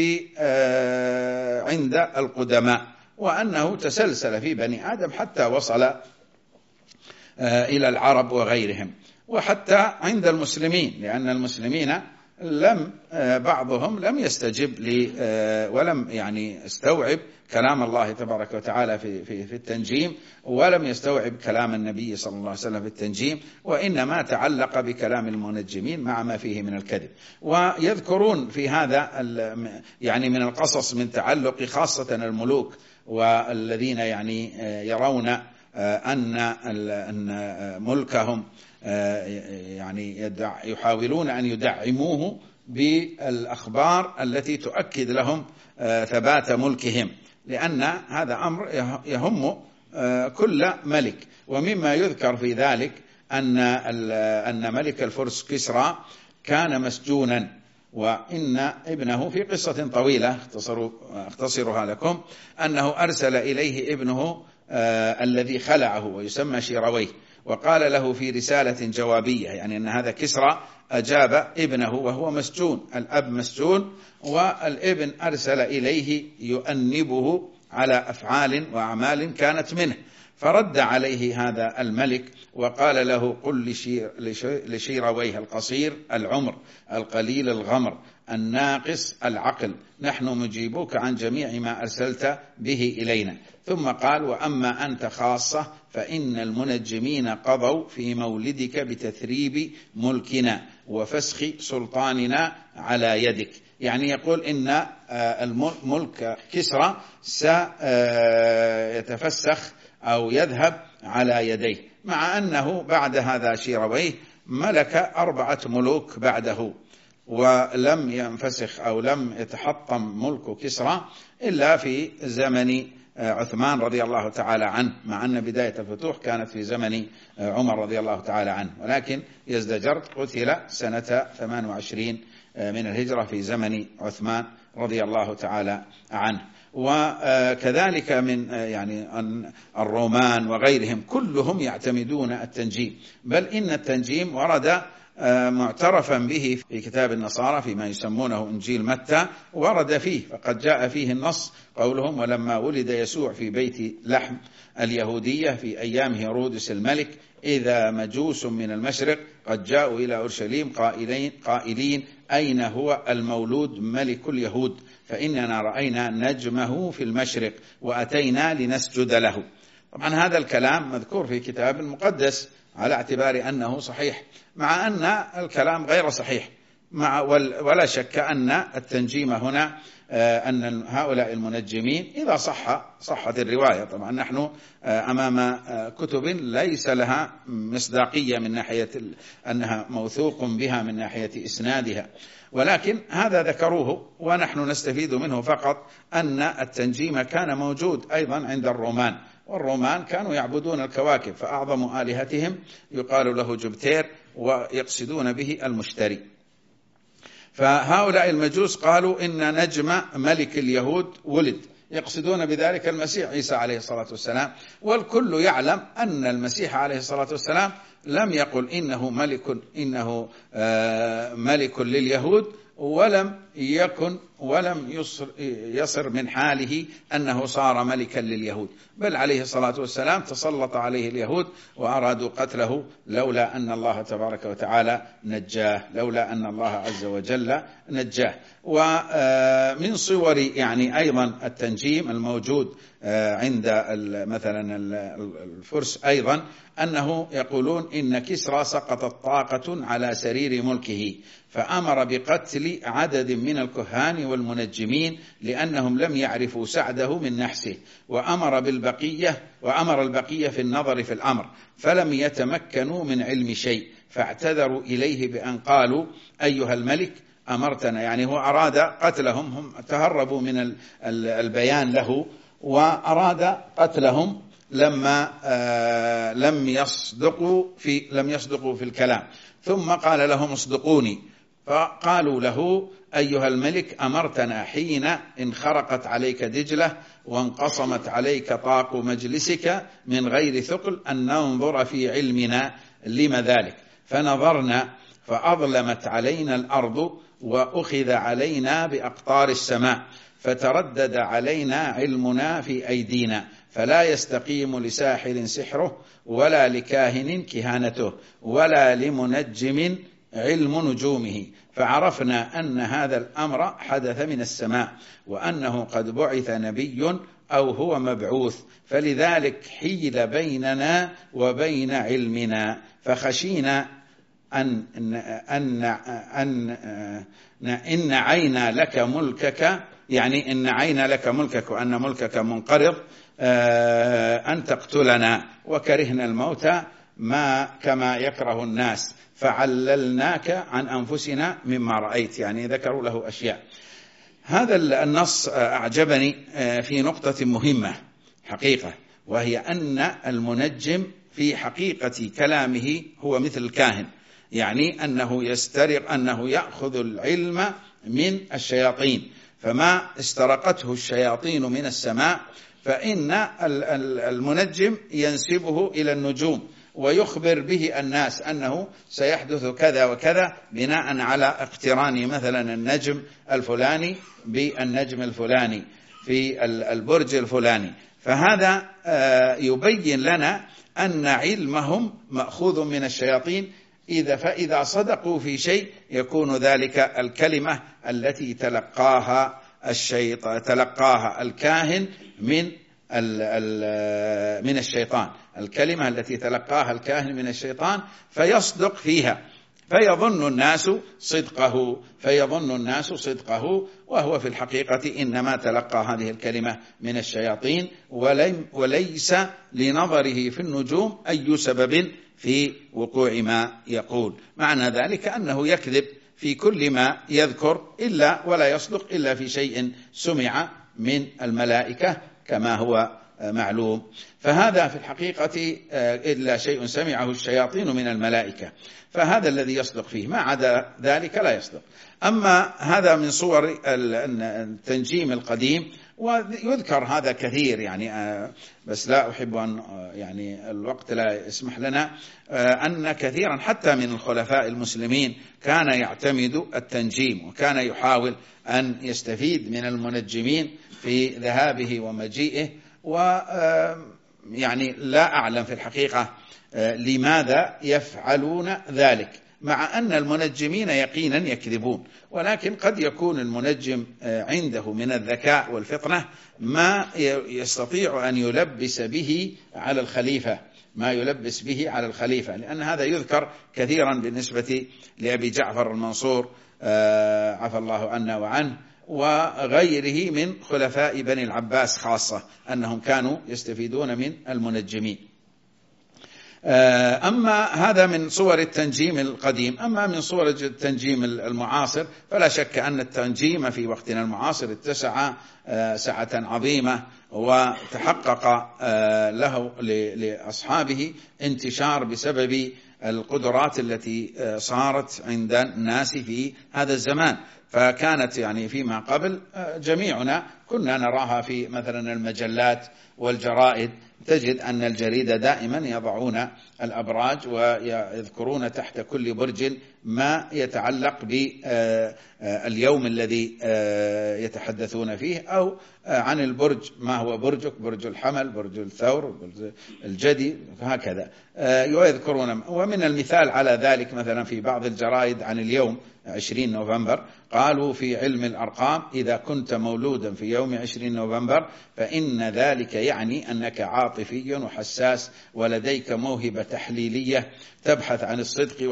عند القدماء، وأنه تسلسل في بني آدم حتى وصل إلى العرب وغيرهم، وحتى عند المسلمين، لأن المسلمين بعضهم لم يستجب ولم يعني استوعب كلام الله تبارك وتعالى في التنجيم، ولم يستوعب كلام النبي صلى الله عليه وسلم في التنجيم، وإنما تعلق بكلام المنجمين مع ما فيه من الكذب. ويذكرون في هذا يعني من القصص من تعلق خاصة الملوك والذين يعني يرون أن ملكهم يعني يحاولون أن يدعموه بالأخبار التي تؤكد لهم ثبات ملكهم، لأن هذا أمر يهم كل ملك. ومما يذكر في ذلك أن ملك الفرس كسرى كان مسجونا، وإن ابنه في قصة طويلة اختصرها لكم أنه أرسل إليه ابنه الذي خلعه ويسمى شيرويه، وقال له في رسالة جوابية يعني أن هذا كسرى أجاب ابنه وهو مسجون، الأب مسجون، والابن أرسل إليه يؤنبه على أفعال وأعمال كانت منه، فرد عليه هذا الملك وقال له قل لشيرويه القصير العمر القليل الغمر الناقص العقل نحن مجيبوك عن جميع ما أرسلت به إلينا. ثم قال وأما أنت خاصة فإن المنجمين قضوا في مولدك بتثريب ملكنا وفسخ سلطاننا على يدك. يعني يقول إن الملك كسرى سيتفسخ أو يذهب على يديه، مع أنه بعد هذا شيرويه ملك 4 ملوك بعده، ولم ينفسخ أو لم يتحطم ملك كسرى إلا في زمن عثمان رضي الله تعالى عنه، مع أن بداية الفتوح كانت في زمن عمر رضي الله تعالى عنه، ولكن يزدجرد قتل سنة 28 من الهجرة في زمن عثمان رضي الله تعالى عنه. وكذلك من يعني الرومان وغيرهم كلهم يعتمدون التنجيم، بل إن التنجيم ورد معترفا به في كتاب النصارى فيما يسمونه إنجيل متى، ورد فيه، فقد جاء فيه النص قولهم: ولما ولد يسوع في بيت لحم اليهودية في أيام هيرودس الملك، إذا مجوس من المشرق قد جاءوا إلى أورشليم قائلين أين هو المولود ملك اليهود؟ فإننا رأينا نجمه في المشرق وأتينا لنسجد له. طبعا هذا الكلام مذكور في كتاب المقدس على اعتبار أنه صحيح، مع أن الكلام غير صحيح، ولا شك أن التنجيم هنا أن هؤلاء المنجمين إذا صحت الرواية، طبعا نحن أمام كتب ليس لها مصداقية من ناحية أنها موثوق بها من ناحية إسنادها، ولكن هذا ذكروه ونحن نستفيد منه فقط أن التنجيم كان موجود أيضا عند الرومان، والرومان كانوا يعبدون الكواكب، فأعظم آلهتهم يقال له جبتير، ويقصدون به المشتري. فهؤلاء المجوس قالوا إن نجم ملك اليهود ولد، يقصدون بذلك المسيح عيسى عليه الصلاة والسلام، والكل يعلم أن المسيح عليه الصلاة والسلام لم يقل إنه ملك لليهود، ولم يصر من حاله أنه صار ملكا لليهود، بل عليه الصلاة والسلام تسلط عليه اليهود وأرادوا قتله لولا أن الله تبارك وتعالى نجاه، لولا أن الله عز وجل نجاه. ومن صور يعني أيضا التنجيم الموجود عند مثلا الفرس أيضا أنه يقولون إن كسرى سقطت طاقة على سرير ملكه، فأمر بقتل عدد من الكهان والمنجمين لأنهم لم يعرفوا سعده من نحسه، وأمر البقية في النظر في الأمر، فلم يتمكنوا من علم شيء، فاعتذروا إليه بأن قالوا: أيها الملك أمرتنا، يعني هو أراد قتلهم، هم تهربوا من البيان له وأراد قتلهم لما لم يصدقوا في الكلام، ثم قال لهم: اصدقوني. فقالوا له: أيها الملك أمرتنا حين انخرقت عليك دجلة وانقصمت عليك طاق مجلسك من غير ثقل أن ننظر في علمنا، لم ذلك؟ فنظرنا فأظلمت علينا الأرض وأخذ علينا بأقطار السماء، فتردد علينا علمنا في أيدينا، فلا يستقيم لساحر سحره، ولا لكاهن كهانته، ولا لمنجم علم نجومه، فعرفنا أن هذا الأمر حدث من السماء، وأنه قد بعث نبي أو هو مبعوث، فلذلك حيل بيننا وبين علمنا، فخشينا إن عينا لك ملكك، يعني إن عينا لك ملكك وأن ملكك منقرض، أن تقتلنا، وكرهنا الموت كما يكره الناس، فعللناك عن أنفسنا مما رأيت، يعني ذكروا له أشياء. هذا النص أعجبني في نقطة مهمة حقيقة، وهي أن المنجم في حقيقة كلامه هو مثل الكاهن، يعني أنه يأخذ العلم من الشياطين، فما استرقته الشياطين من السماء فإن المنجم ينسبه إلى النجوم ويخبر به الناس أنه سيحدث كذا وكذا بناء على اقتران مثلا النجم الفلاني بالنجم الفلاني في البرج الفلاني. فهذا يبين لنا أن علمهم مأخوذ من الشياطين، فإذا صدقوا في شيء يكون ذلك الكلمة التي تلقاها الكاهن من الشيطان، الكلمة التي تلقاها الكاهن من الشيطان، فيصدق فيها، فيظن الناس صدقه، وهو في الحقيقة إنما تلقى هذه الكلمة من الشياطين، وليس لنظره في النجوم أي سبب في وقوع ما يقول. معنى ذلك أنه يكذب في كل ما يذكر إلا ولا يصدق إلا في شيء سمع من الملائكة كما هو معلوم. فهذا في الحقيقة إلا شيء سمعه الشياطين من الملائكة، فهذا الذي يصدق فيه، ما عدا ذلك لا يصدق. أما هذا من صور التنجيم القديم، ويذكر هذا كثير يعني، بس لا أحب أن يعني الوقت لا يسمح لنا، أن كثيرا حتى من الخلفاء المسلمين كان يعتمد التنجيم، وكان يحاول أن يستفيد من المنجمين في ذهابه ومجيئه. ويعني لا أعلم في الحقيقة لماذا يفعلون ذلك، مع أن المنجمين يقينا يكذبون، ولكن قد يكون المنجم عنده من الذكاء والفطنة ما يستطيع أن يلبس به على الخليفة، ما يلبس به على الخليفة، لأن هذا يذكر كثيرا بالنسبة لأبي جعفر المنصور عفى الله عنا وعنه، وغيره من خلفاء بني العباس خاصة، أنهم كانوا يستفيدون من المنجمين. أما هذا من صور التنجيم القديم. أما من صور التنجيم المعاصر فلا شك أن التنجيم في وقتنا المعاصر اتسع سعة عظيمة، وتحقق له لأصحابه انتشار بسبب القدرات التي صارت عند الناس في هذا الزمان. فكانت يعني فيما قبل جميعنا كنا نراها في مثلا المجلات والجرائد، تجد أن الجريدة دائما يضعون الأبراج ويذكرون تحت كل برج ما يتعلق باليوم الذي يتحدثون فيه، أو عن البرج ما هو برجك، برج الحمل، برج الثور، برج الجدي، هكذا يذكرون. ومن المثال على ذلك مثلا في بعض الجرائد عن اليوم 20 نوفمبر قالوا في علم الأرقام: إذا كنت مولودا في يوم 20 نوفمبر فإن ذلك يعني أنك عاطفي وحساس، ولديك موهبة تحليلية تبحث عن الصدق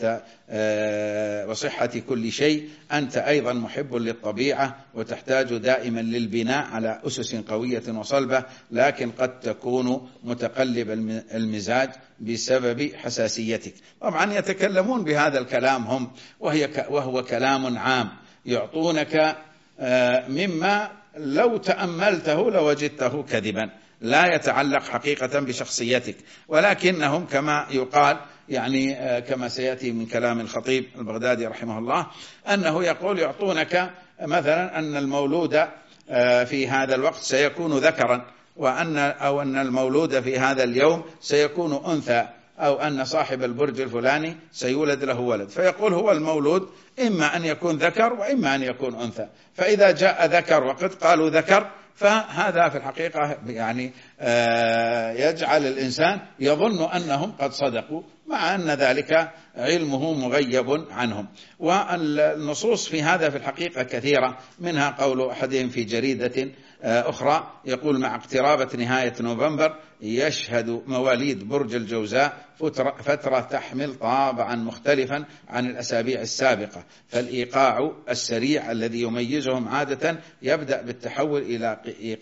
وصحة كل شيء. أنت أيضا محب للطبيعة وتحتاج دائما للبناء على أسس قوية وصلبة، لكن قد تكون متقلب المزاج بسبب حساسيتك. طبعا يتكلمون بهذا الكلام هم، وهو كلام عام يعطونك مما لو تأملته لوجدته كذبا، لا يتعلق حقيقة بشخصيتك، ولكنهم كما يقال يعني كما سيأتي من كلام الخطيب البغدادي رحمه الله، أنه يقول يعطونك مثلا أن المولود في هذا الوقت سيكون ذكرا، أو أن المولود في هذا اليوم سيكون أنثى، أو أن صاحب البرج الفلاني سيولد له ولد، فيقول هو المولود إما أن يكون ذكر وإما أن يكون أنثى. فإذا جاء ذكر وقد قالوا ذكر، فهذا في الحقيقة يعني يجعل الإنسان يظن أنهم قد صدقوا، مع أن ذلك علمه مغيب عنهم. والنصوص في هذا في الحقيقة كثيرة، منها قول أحدهم في جريدة أخرى يقول: مع اقترابة نهاية نوفمبر يشهد مواليد برج الجوزاء فترة تحمل طابعا مختلفا عن الأسابيع السابقة، فالإيقاع السريع الذي يميزهم عادة يبدأ بالتحول إلى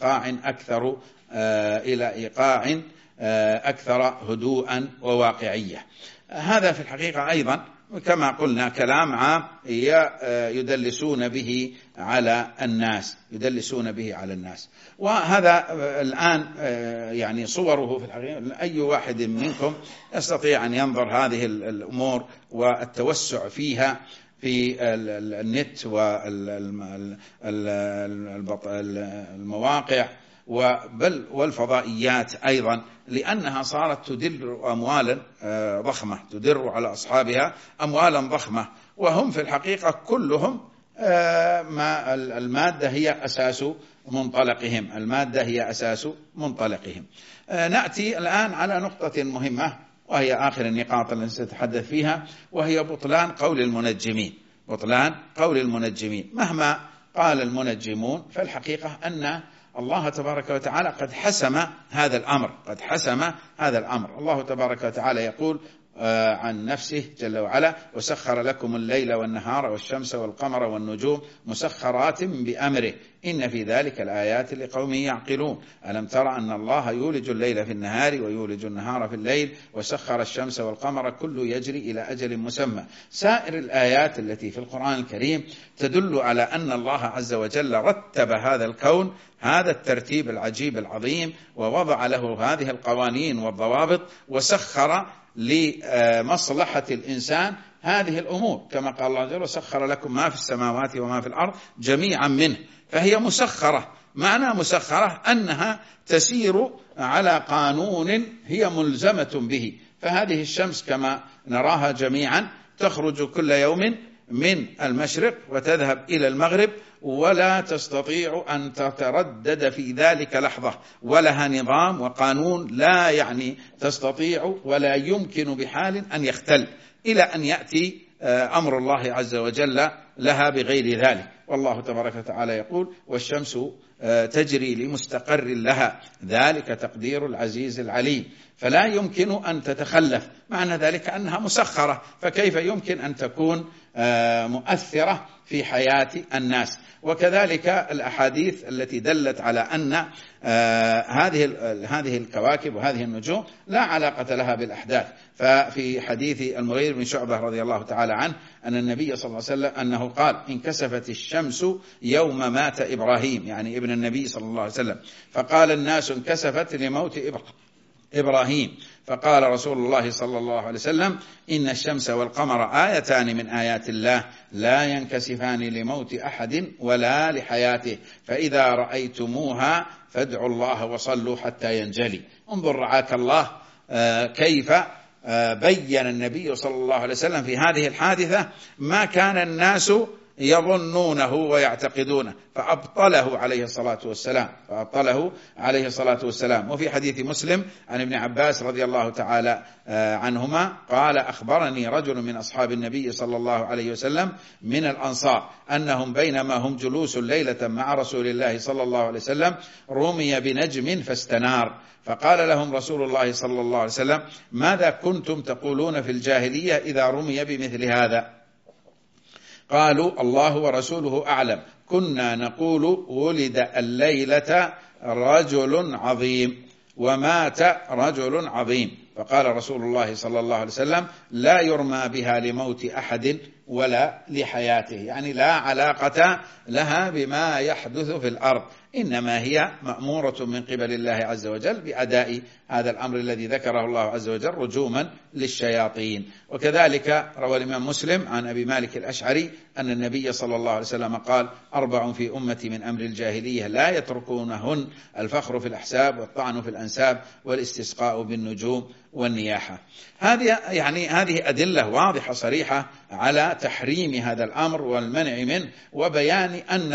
إيقاع أكثر هدوءا وواقعية. هذا في الحقيقة أيضا كما قلنا كلام عام يدلسون به على الناس، وهذا الآن يعني صوره في الحقيقة أي واحد منكم يستطيع أن ينظر هذه الأمور والتوسع فيها في النت والمواقع بل والفضائيات أيضا، لأنها صارت تدر أموالا ضخمة، تدر على أصحابها أموالا ضخمة، وهم في الحقيقة كلهم المادة هي أساس منطلقهم. نأتي الآن على نقطة مهمة، وهي آخر النقاط التي سنتحدث فيها، وهي بطلان قول المنجمين. مهما قال المنجمون فالحقيقة أن الله تبارك وتعالى قد حسم هذا الأمر. الله تبارك وتعالى يقول: عن نفسه جل وعلا: وسخر لكم الليل والنهار والشمس والقمر والنجوم مسخرات بأمره إن في ذلك الآيات لقوم يعقلون ألم تر أن الله يولج الليل في النهار ويولج النهار في الليل وسخر الشمس والقمر كل يجري إلى أجل مسمى. سائر الآيات التي في القرآن الكريم تدل على أن الله عز وجل رتب هذا الكون هذا الترتيب العجيب العظيم، ووضع له هذه القوانين والضوابط، وسخر لمصلحة الإنسان هذه الأمور، كما قال الله عز وجل: وسخر لكم ما في السماوات وما في الأرض جميعا منه. فهي مسخرة. معنى مسخرة أنها تسير على قانون هي ملزمة به. فهذه الشمس كما نراها جميعا تخرج كل يوم من المشرق وتذهب إلى المغرب، ولا تستطيع أن تتردد في ذلك لحظة، ولها نظام وقانون لا تستطيع ولا يمكن بحال أن يختل إلى أن يأتي أمر الله عز وجل لها بغير ذلك. والله تبارك وتعالى يقول: والشمس تجري لمستقر لها ذلك تقدير العزيز العليم. فلا يمكن أن تتخلف، معنى ذلك أنها مسخرة، فكيف يمكن أن تكون مؤثرة في حياة الناس؟ وكذلك الأحاديث التي دلت على أن هذه الكواكب وهذه النجوم لا علاقة لها بالأحداث. ففي حديث المغيرة بن شعبة رضي الله تعالى عنه أن النبي صلى الله عليه وسلم أنه قال: انكسفت الشمس يوم مات إبراهيم، يعني ابن النبي صلى الله عليه وسلم، فقال الناس: انكسفت لموت إبراهيم. فقال رسول الله صلى الله عليه وسلم: إن الشمس والقمر آيتان من آيات الله لا ينكسفان لموت أحد ولا لحياته، فإذا رأيتموها فادعوا الله وصلوا حتى ينجلي. انظر رعاك الله كيف بين النبي صلى الله عليه وسلم في هذه الحادثة ما كان الناس يظنونه ويعتقدونه، فأبطله عليه الصلاة والسلام. وفي حديث مسلم عن ابن عباس رضي الله تعالى عنهما قال: أخبرني رجل من أصحاب النبي صلى الله عليه وسلم من الأنصار أنهم بينما هم جلوس ليلة مع رسول الله صلى الله عليه وسلم رمي بنجم فاستنار، فقال لهم رسول الله صلى الله عليه وسلم: ماذا كنتم تقولون في الجاهلية إذا رمي بمثل هذا؟ قالوا: الله ورسوله أعلم، كنا نقول ولد الليلة رجل عظيم ومات رجل عظيم. فقال رسول الله صلى الله عليه وسلم: لا يرمى بها لموت أحد ولا لحياته، يعني لا علاقة لها بما يحدث في الأرض، إنما هي مأمورة من قبل الله عز وجل بأداء هذا الأمر الذي ذكره الله عز وجل رجوما للشياطين. وكذلك روى الإمام مسلم عن أبي مالك الأشعري أن النبي صلى الله عليه وسلم قال: 4 في أمتي من أمر الجاهلية لا يتركونهن: الفخر في الأحساب، والطعن في الأنساب، والاستسقاء بالنجوم، والنياحة. هذه أدلة واضحة صريحة على تحريم هذا الأمر والمنع منه وبيان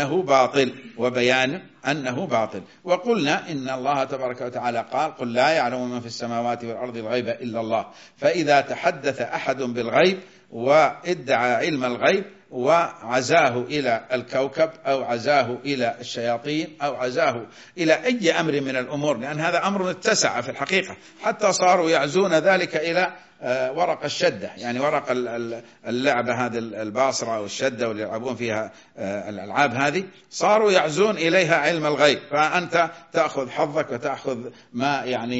أنه باطل. وقلنا إن الله تبارك وتعالى قال: قل لا يعلم من في السماوات والأرض الغيب إلا الله. فإذا تحدث أحد بالغيب وادعى علم الغيب وعزاه إلى الكوكب أو عزاه إلى الشياطين أو عزاه إلى أي أمر من الأمور، لأن هذا أمر اتسع في الحقيقة، حتى صاروا يعزون ذلك إلى ورق الشدة، يعني ورق اللعبة هذه الباصرة أو الشدة واللي يلعبون فيها الألعاب هذه، صاروا يعزون إليها علم الغيب. فأنت تأخذ حظك وتأخذ ما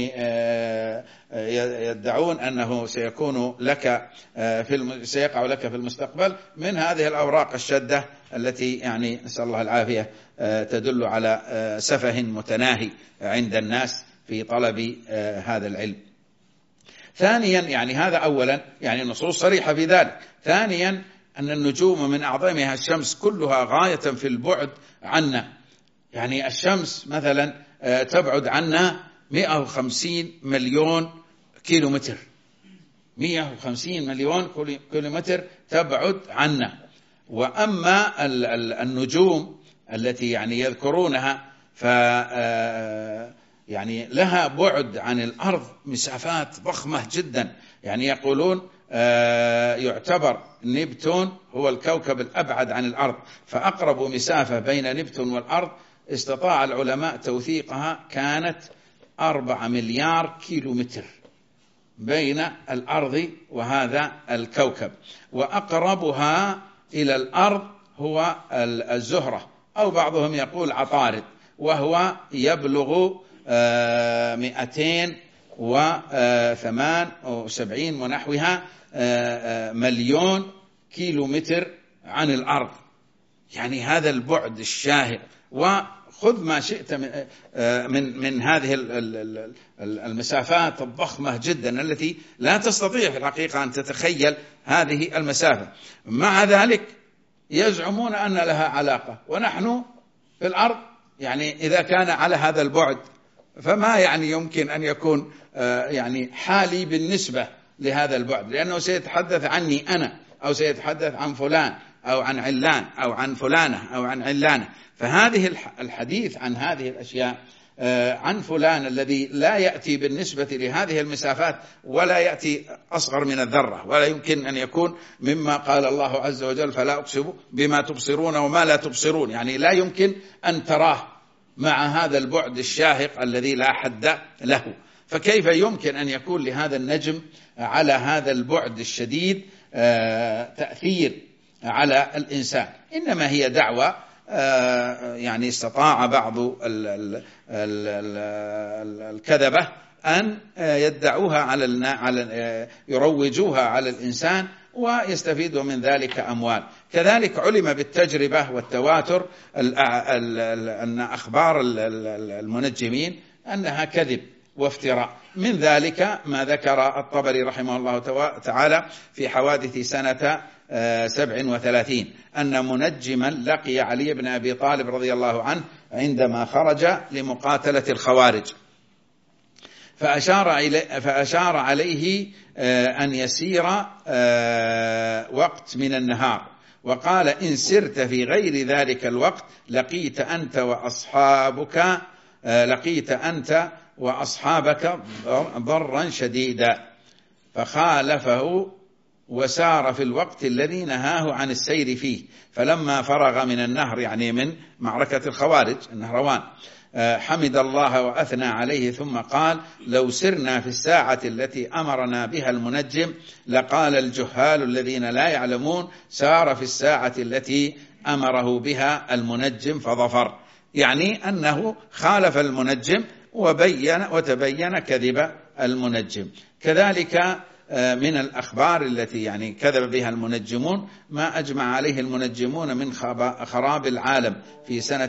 يدعون أنه سيكون لك سيقع لك في المستقبل من هذه الأوراق الشدة التي نسأل الله العافية تدل على سفه متناهي عند الناس في طلب هذا العلم. ثانيا هذا أولا نصوص صريحة في ذلك. ثانيا أن النجوم من أعظمها الشمس كلها غاية في البعد عنا، الشمس مثلا تبعد عنا 150 مليون كيلومتر، 150 مليون كيلومتر تبعد عنا. وأما النجوم التي يذكرونها لها بعد عن الأرض مسافات ضخمة جدا، يقولون يعتبر نبتون هو الكوكب الأبعد عن الأرض، فأقرب مسافة بين نبتون والأرض استطاع العلماء توثيقها كانت 4 مليار كيلومتر. بين الأرض وهذا الكوكب، وأقربها إلى الأرض هو الزهرة، أو بعضهم يقول عطارد، وهو يبلغ 278 ونحوها مليون كيلومتر عن الأرض. يعني هذا البعد الشاهق. وخذ ما شئت من هذه المسافات الضخمة جدا التي لا تستطيع في الحقيقة أن تتخيل هذه المسافة، مع ذلك يزعمون أن لها علاقة، ونحن في الأرض يعني إذا كان على هذا البعد فما يعني يمكن أن يكون يعني حالي بالنسبة لهذا البعد، لأنه سيتحدث عني أنا، أو سيتحدث عن فلان أو عن علان أو عن فلانة أو عن علانة. فهذه الحديث عن هذه الأشياء عن فلان الذي لا يأتي بالنسبة لهذه المسافات ولا يأتي أصغر من الذرة، ولا يمكن أن يكون مما قال الله عز وجل فلا أقسم بما تبصرون وما لا تبصرون، يعني لا يمكن أن تراه مع هذا البعد الشاهق الذي لا حد له. فكيف يمكن أن يكون لهذا النجم على هذا البعد الشديد تأثير على الإنسان؟ إنما هي دعوة يعني استطاع بعض الكذبة أن يدعوها على يروجوها على الإنسان ويستفيدوا من ذلك أموال. كذلك علم بالتجربة والتواتر أن أخبار المنجمين أنها كذب وافتراء. من ذلك ما ذكر الطبري رحمه الله تعالى في حوادث سنة 37 أن منجما لقي علي بن أبي طالب رضي الله عنه عندما خرج لمقاتلة الخوارج، فأشار عليه أن يسير وقت من النهار، وقال إن سرت في غير ذلك الوقت لقيت أنت وأصحابك ضرا شديدا، فخالفه وسار في الوقت الذي نهاه عن السير فيه. فلما فرغ من النهر، يعني من معركة الخوارج النهروان، حمد الله وأثنى عليه، ثم قال لو سرنا في الساعة التي أمرنا بها المنجم لقال الجهال الذين لا يعلمون سار في الساعة التي أمره بها المنجم فظفر، يعني أنه خالف المنجم وتبين كذب المنجم. كذلك من الأخبار التي يعني كذب بها المنجمون ما أجمع عليه المنجمون من خراب العالم في سنة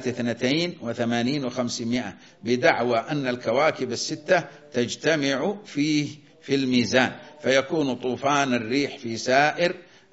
82 و500 بدعوى أن الكواكب الستة تجتمع في الميزان فيكون طوفان الريح في سائر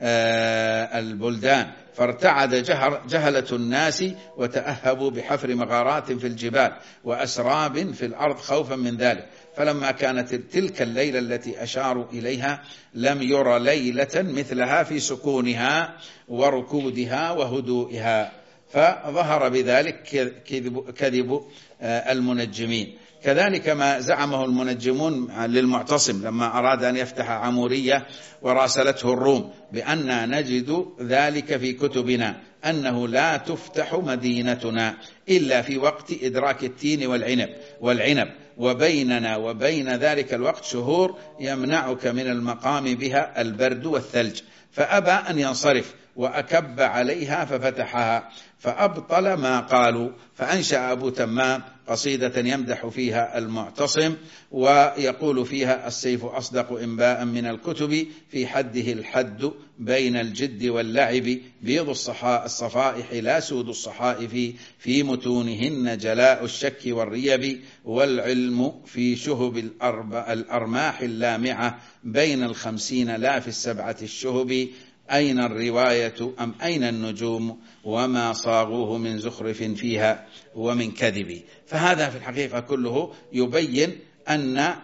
البلدان، فارتعد جهلة الناس وتأهبوا بحفر مغارات في الجبال وأسراب في الأرض خوفا من ذلك. فلما كانت تلك الليلة التي أشاروا إليها لم ير ليلة مثلها في سكونها وركودها وهدوئها، فظهر بذلك كذب المنجمين. كذلك ما زعمه المنجمون للمعتصم لما أراد أن يفتح عمورية وراسلته الروم بأن نجد ذلك في كتبنا أنه لا تفتح مدينتنا إلا في وقت إدراك التين والعنب وبيننا وبين ذلك الوقت شهور يمنعك من المقام بها البرد والثلج، فأبى أن ينصرف وأكب عليها ففتحها فأبطل ما قالوا. فأنشأ أبو تمام قصيدة يمدح فيها المعتصم ويقول فيها السيف أصدق إنباء من الكتب في حده الحد بين الجد واللعب بيض الصفائح لا سود الصحائف في متونهن جلاء الشك والريب والعلم في شهب الأرماح اللامعة بين 50 لا في 7 الشهب أين الرواية أم أين النجوم وما صاغوه من زخرف فيها ومن كذب. فهذا في الحقيقة كله يبين أن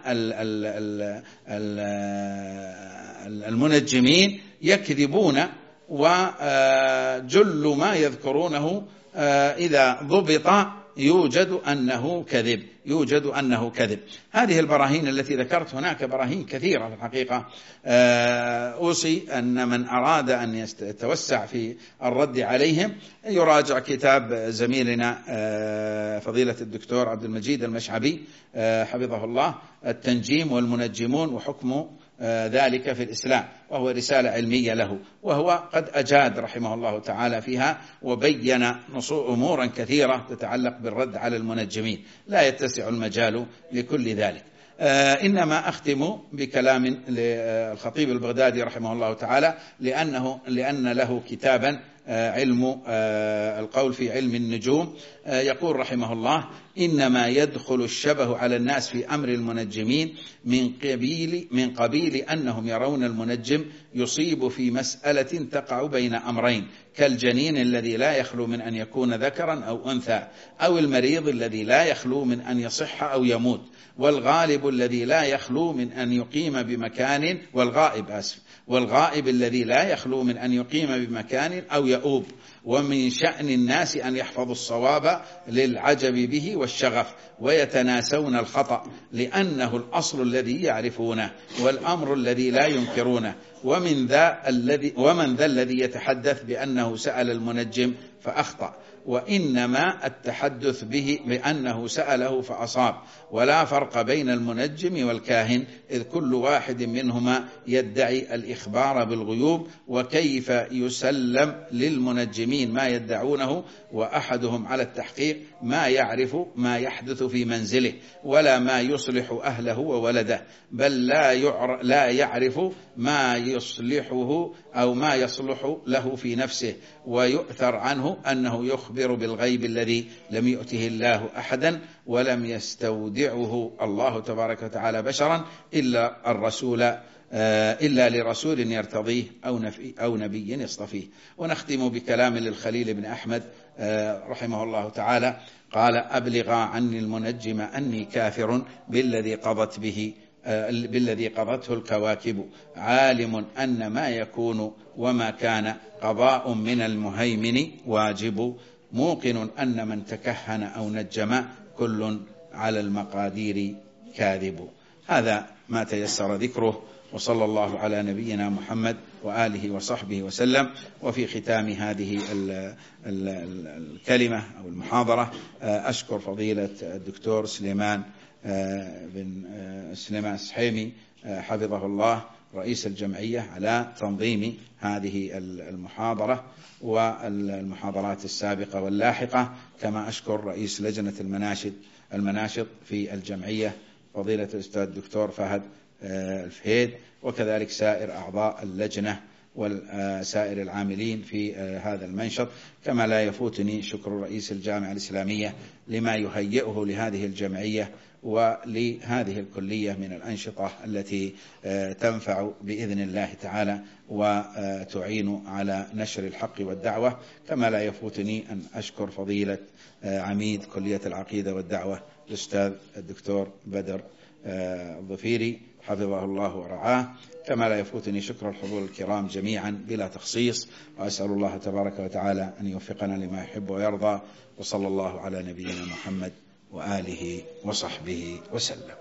المنجمين يكذبون، وجل ما يذكرونه إذا ضبط يوجد أنه كذب. هذه البراهين التي ذكرت، هناك براهين كثيرة في الحقيقة. أوصي أن من أراد أن يتوسع في الرد عليهم يراجع كتاب زميلنا فضيلة الدكتور عبد المجيد المشعبي حفظه الله، التنجيم والمنجمون وحكم ذلك في الإسلام، وهو رسالة علمية له، وهو قد أجاد رحمه الله تعالى فيها وبين أمورا كثيرة تتعلق بالرد على المنجمين، لا يتسع المجال لكل ذلك. إنما أختم بكلام للخطيب البغدادي رحمه الله تعالى، لأن له كتابا علم القول في علم النجوم، يقول رحمه الله: إنما يدخل الشبه على الناس في أمر المنجمين من قبيل أنهم يرون المنجم يصيب في مسألة تقع بين أمرين، كالجنين الذي لا يخلو من أن يكون ذكرا أو أنثى، أو المريض الذي لا يخلو من أن يصح أو يموت، والغالب الذي لا يخلو من أن يقيم بمكان، والغائب الذي لا يخلو من أن يقيم بمكان أو يؤوب. ومن شأن الناس أن يحفظوا الصواب للعجب به والشغف، ويتناسون الخطأ لأنه الأصل الذي يعرفونه والأمر الذي لا ينكرونه. ومن ذا الذي يتحدث بأنه سأل المنجم فأخطأ، وإنما التحدث به بأنه سأله فأصاب. ولا فرق بين المنجم والكاهن، إذ كل واحد منهما يدعي الإخبار بالغيوب، وكيف يسلم للمنجمين ما يدعونه وأحدهم على التحقيق ما يعرف ما يحدث في منزله ولا ما يصلح أهله وولده، بل لا يعرف ما يصلحه أو ما يصلح له في نفسه، ويؤثر عنه أنه يخبر بالغيب الذي لم يؤته الله أحدا ولم يستودعه الله تبارك وتعالى بشرا إلا لرسول يرتضيه أو نبي يصطفيه. ونختم بكلام للخليل بن أحمد رحمه الله تعالى، قال: أبلغ عني المنجم أني كافر بالذي قضته الكواكب، عالم أن ما يكون وما كان قضاء من المهيمن واجب، موقن أن من تكهن أو نجم كل على المقادير كاذب. هذا ما تيسر ذكره، وصلى الله على نبينا محمد وآله وصحبه وسلم. وفي ختام هذه الكلمة أو المحاضرة أشكر فضيلة الدكتور سليمان بن سليمان السحيمي حفظه الله رئيس الجمعية على تنظيم هذه المحاضرة والمحاضرات السابقة واللاحقة، كما أشكر رئيس لجنة المناشط في الجمعية فضيلة الأستاذ الدكتور فهد الفهيد، وكذلك سائر أعضاء اللجنة وسائر العاملين في هذا المنشط. كما لا يفوتني شكر رئيس الجامعة الإسلامية لما يهيئه لهذه الجمعية ولهذه الكلية من الأنشطة التي تنفع بإذن الله تعالى وتعين على نشر الحق والدعوة. كما لا يفوتني أن أشكر فضيلة عميد كلية العقيدة والدعوة الأستاذ الدكتور بدر الظفيري حفظه الله ورعاه. كما لا يفوتني شكر الحضور الكرام جميعا بلا تخصيص، وأسأل الله تبارك وتعالى أن يوفقنا لما يحب ويرضى، وصلى الله على نبينا محمد وآله وصحبه وسلم.